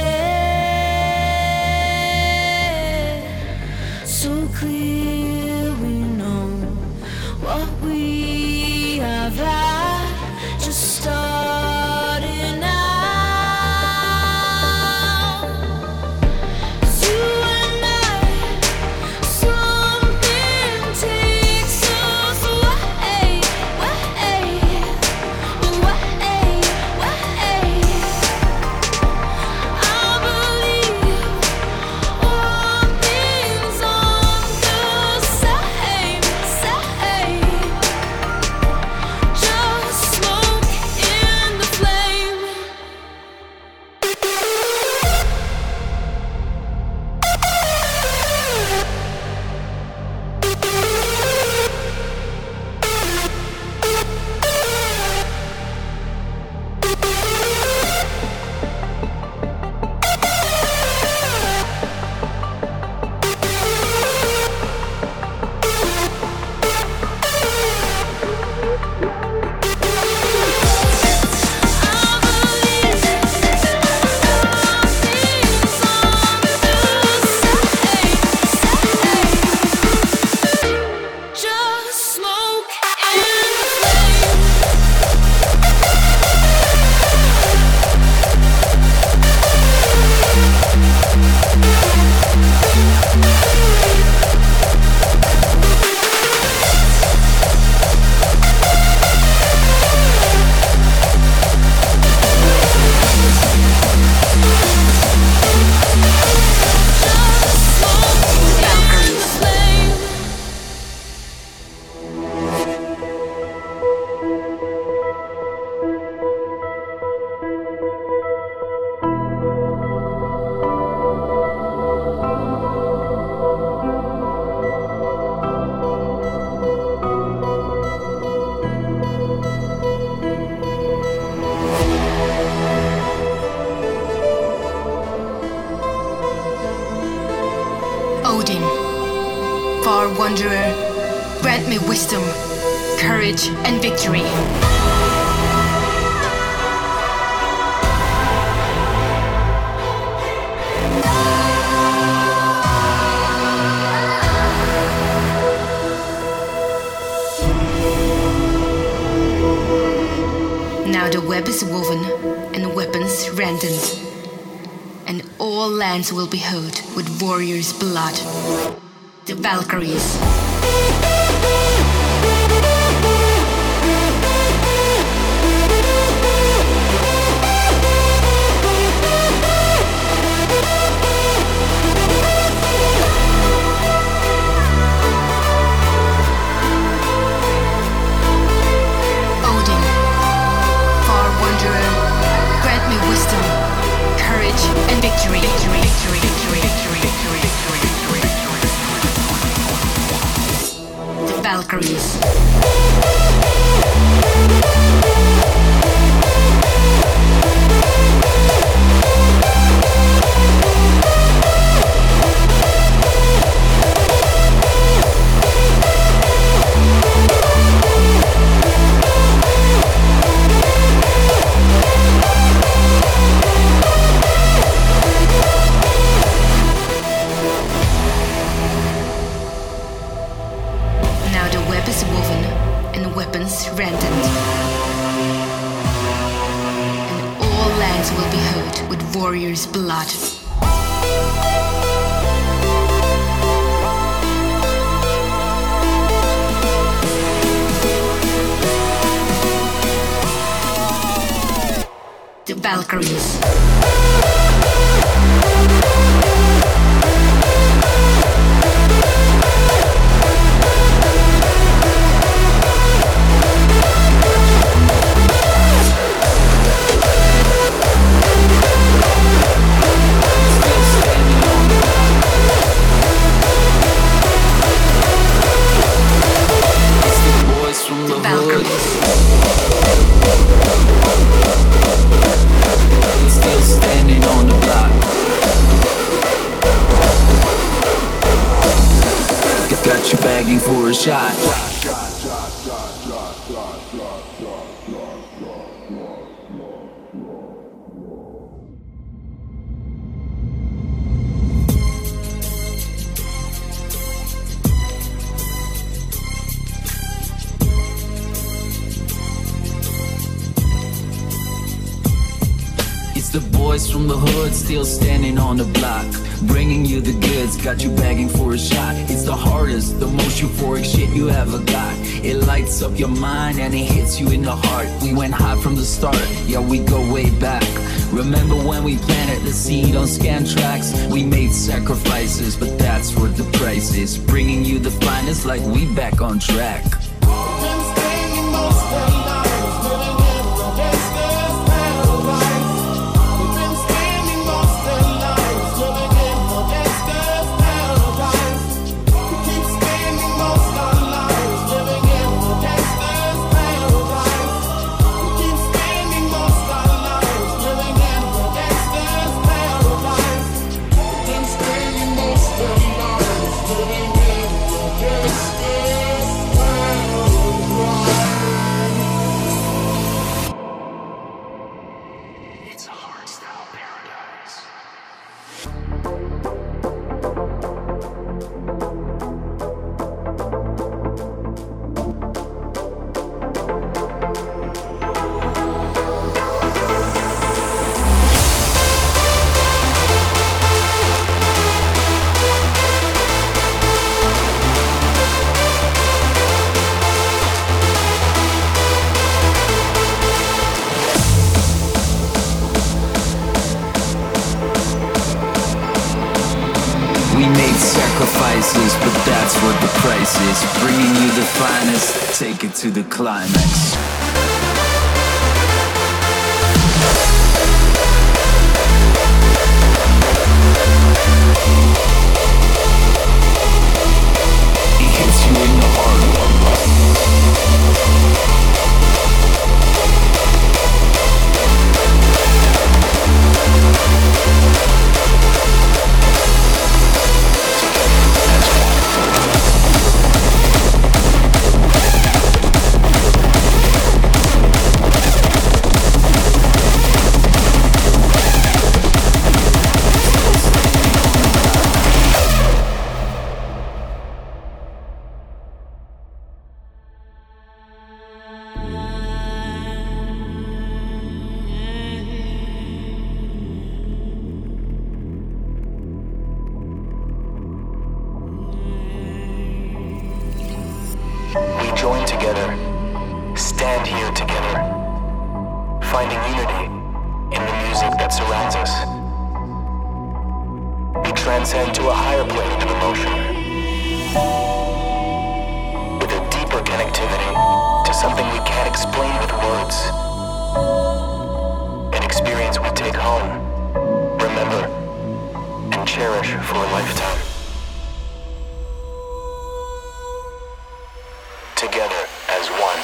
stay so clear. We know what we have had, just starting out. You and I. Something takes us away, way, way, way. I believe all things understand. wanderer, grant me wisdom, courage, and victory. Now the web is woven and weapons rendered, and all lands will be hurt with warriors' blood. The Valkyries. And victory, victory, victory, victory, victory, victory, victory, victory. The Valkyries. Rendered, and all lands will be hurt with warriors' blood. The Valkyries. Still standing on the block. Got you begging for a shot. The boys from the hood still standing on the block, bringing you the goods, got you begging for a shot. It's the hardest, the most euphoric shit you ever got. It lights up your mind and it hits you in the heart. We went high from the start, yeah, we go way back. Remember when we planted the seed on scan tracks? We made sacrifices, but that's what the price is. Bringing you the finest like we back on track. Sacrifices, but that's what the price is. Bringing you the finest, take it to the climax. It hits you in the heart. finding unity in the music that surrounds us. We transcend to a higher plane of emotion, with a deeper connectivity to something we can't explain with words. An experience we take home, remember, and cherish for a lifetime. Together as one.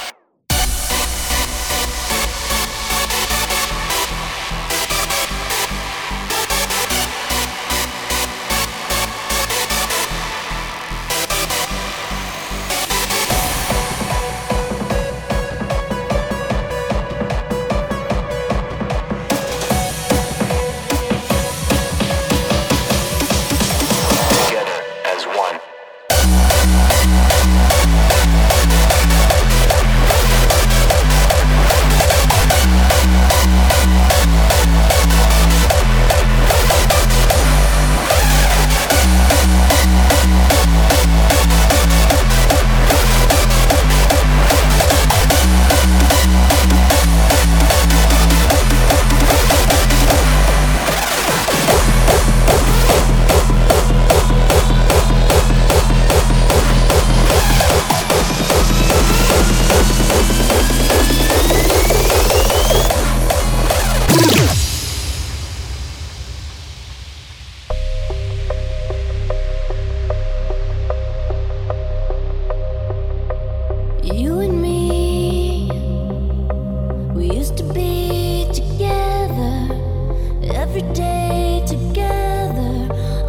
You and me, we used to be together every day, together,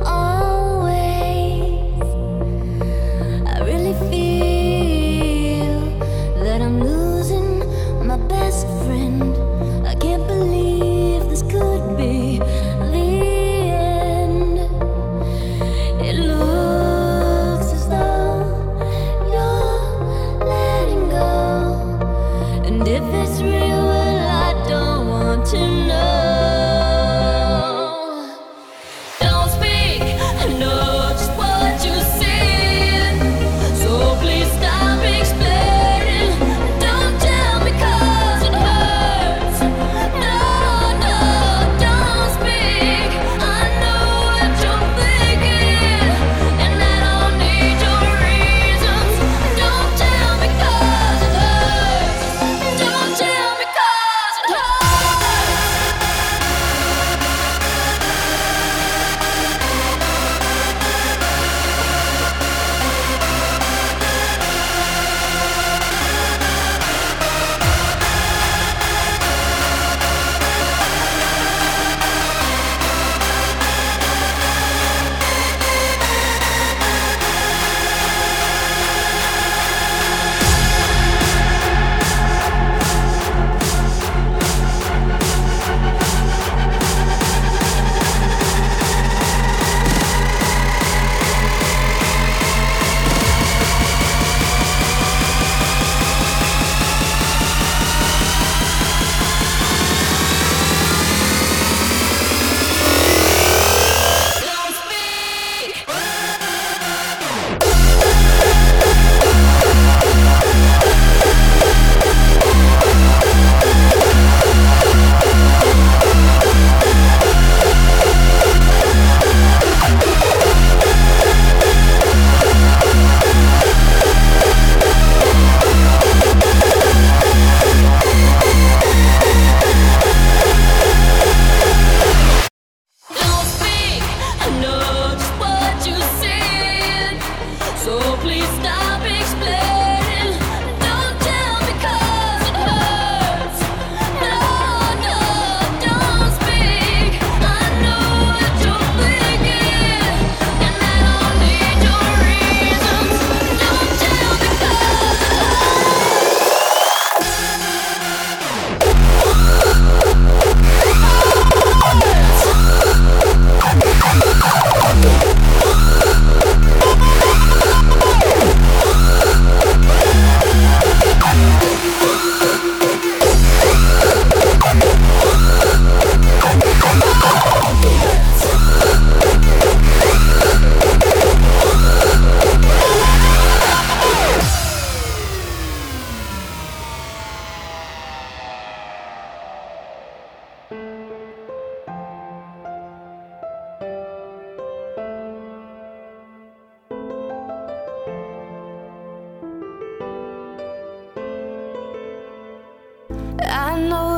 always. I really feel that I'm losing my best friend. I can't believe this could be the end. It looks as though you're letting go, and if it's real, well, I don't want to know.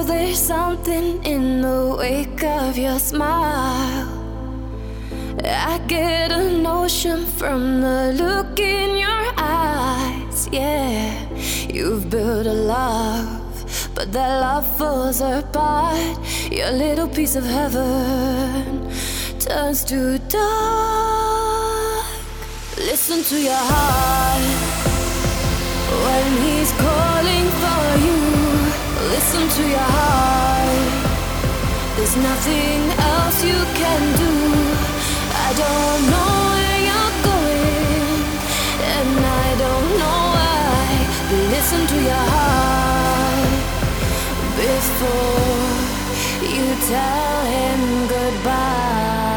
there's something in the wake of your smile. I get a notion from the look in your eyes. Yeah, you've built a love, but that love falls apart. Your little piece of heaven turns to dark. Listen to your heart when he's calling for you. Listen to your heart. There's nothing else you can do. I don't know where you're going, and I don't know why. But listen to your heart before you tell him goodbye.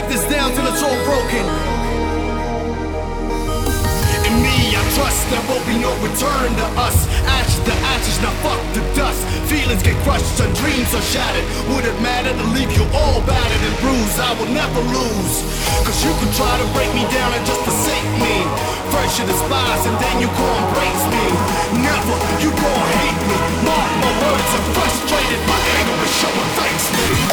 this down till it's all broken. In me, I trust there will be no return to us. Ashes to ashes, now fuck the dust. Feelings get crushed and dreams are shattered. Would it matter to leave you all battered and bruised? I will never lose. Cause you can try to break me down and just forsake me. First you despise and then you go embrace me. Never, you go hate me. Mark my words, I'm frustrated. My anger is showing face me.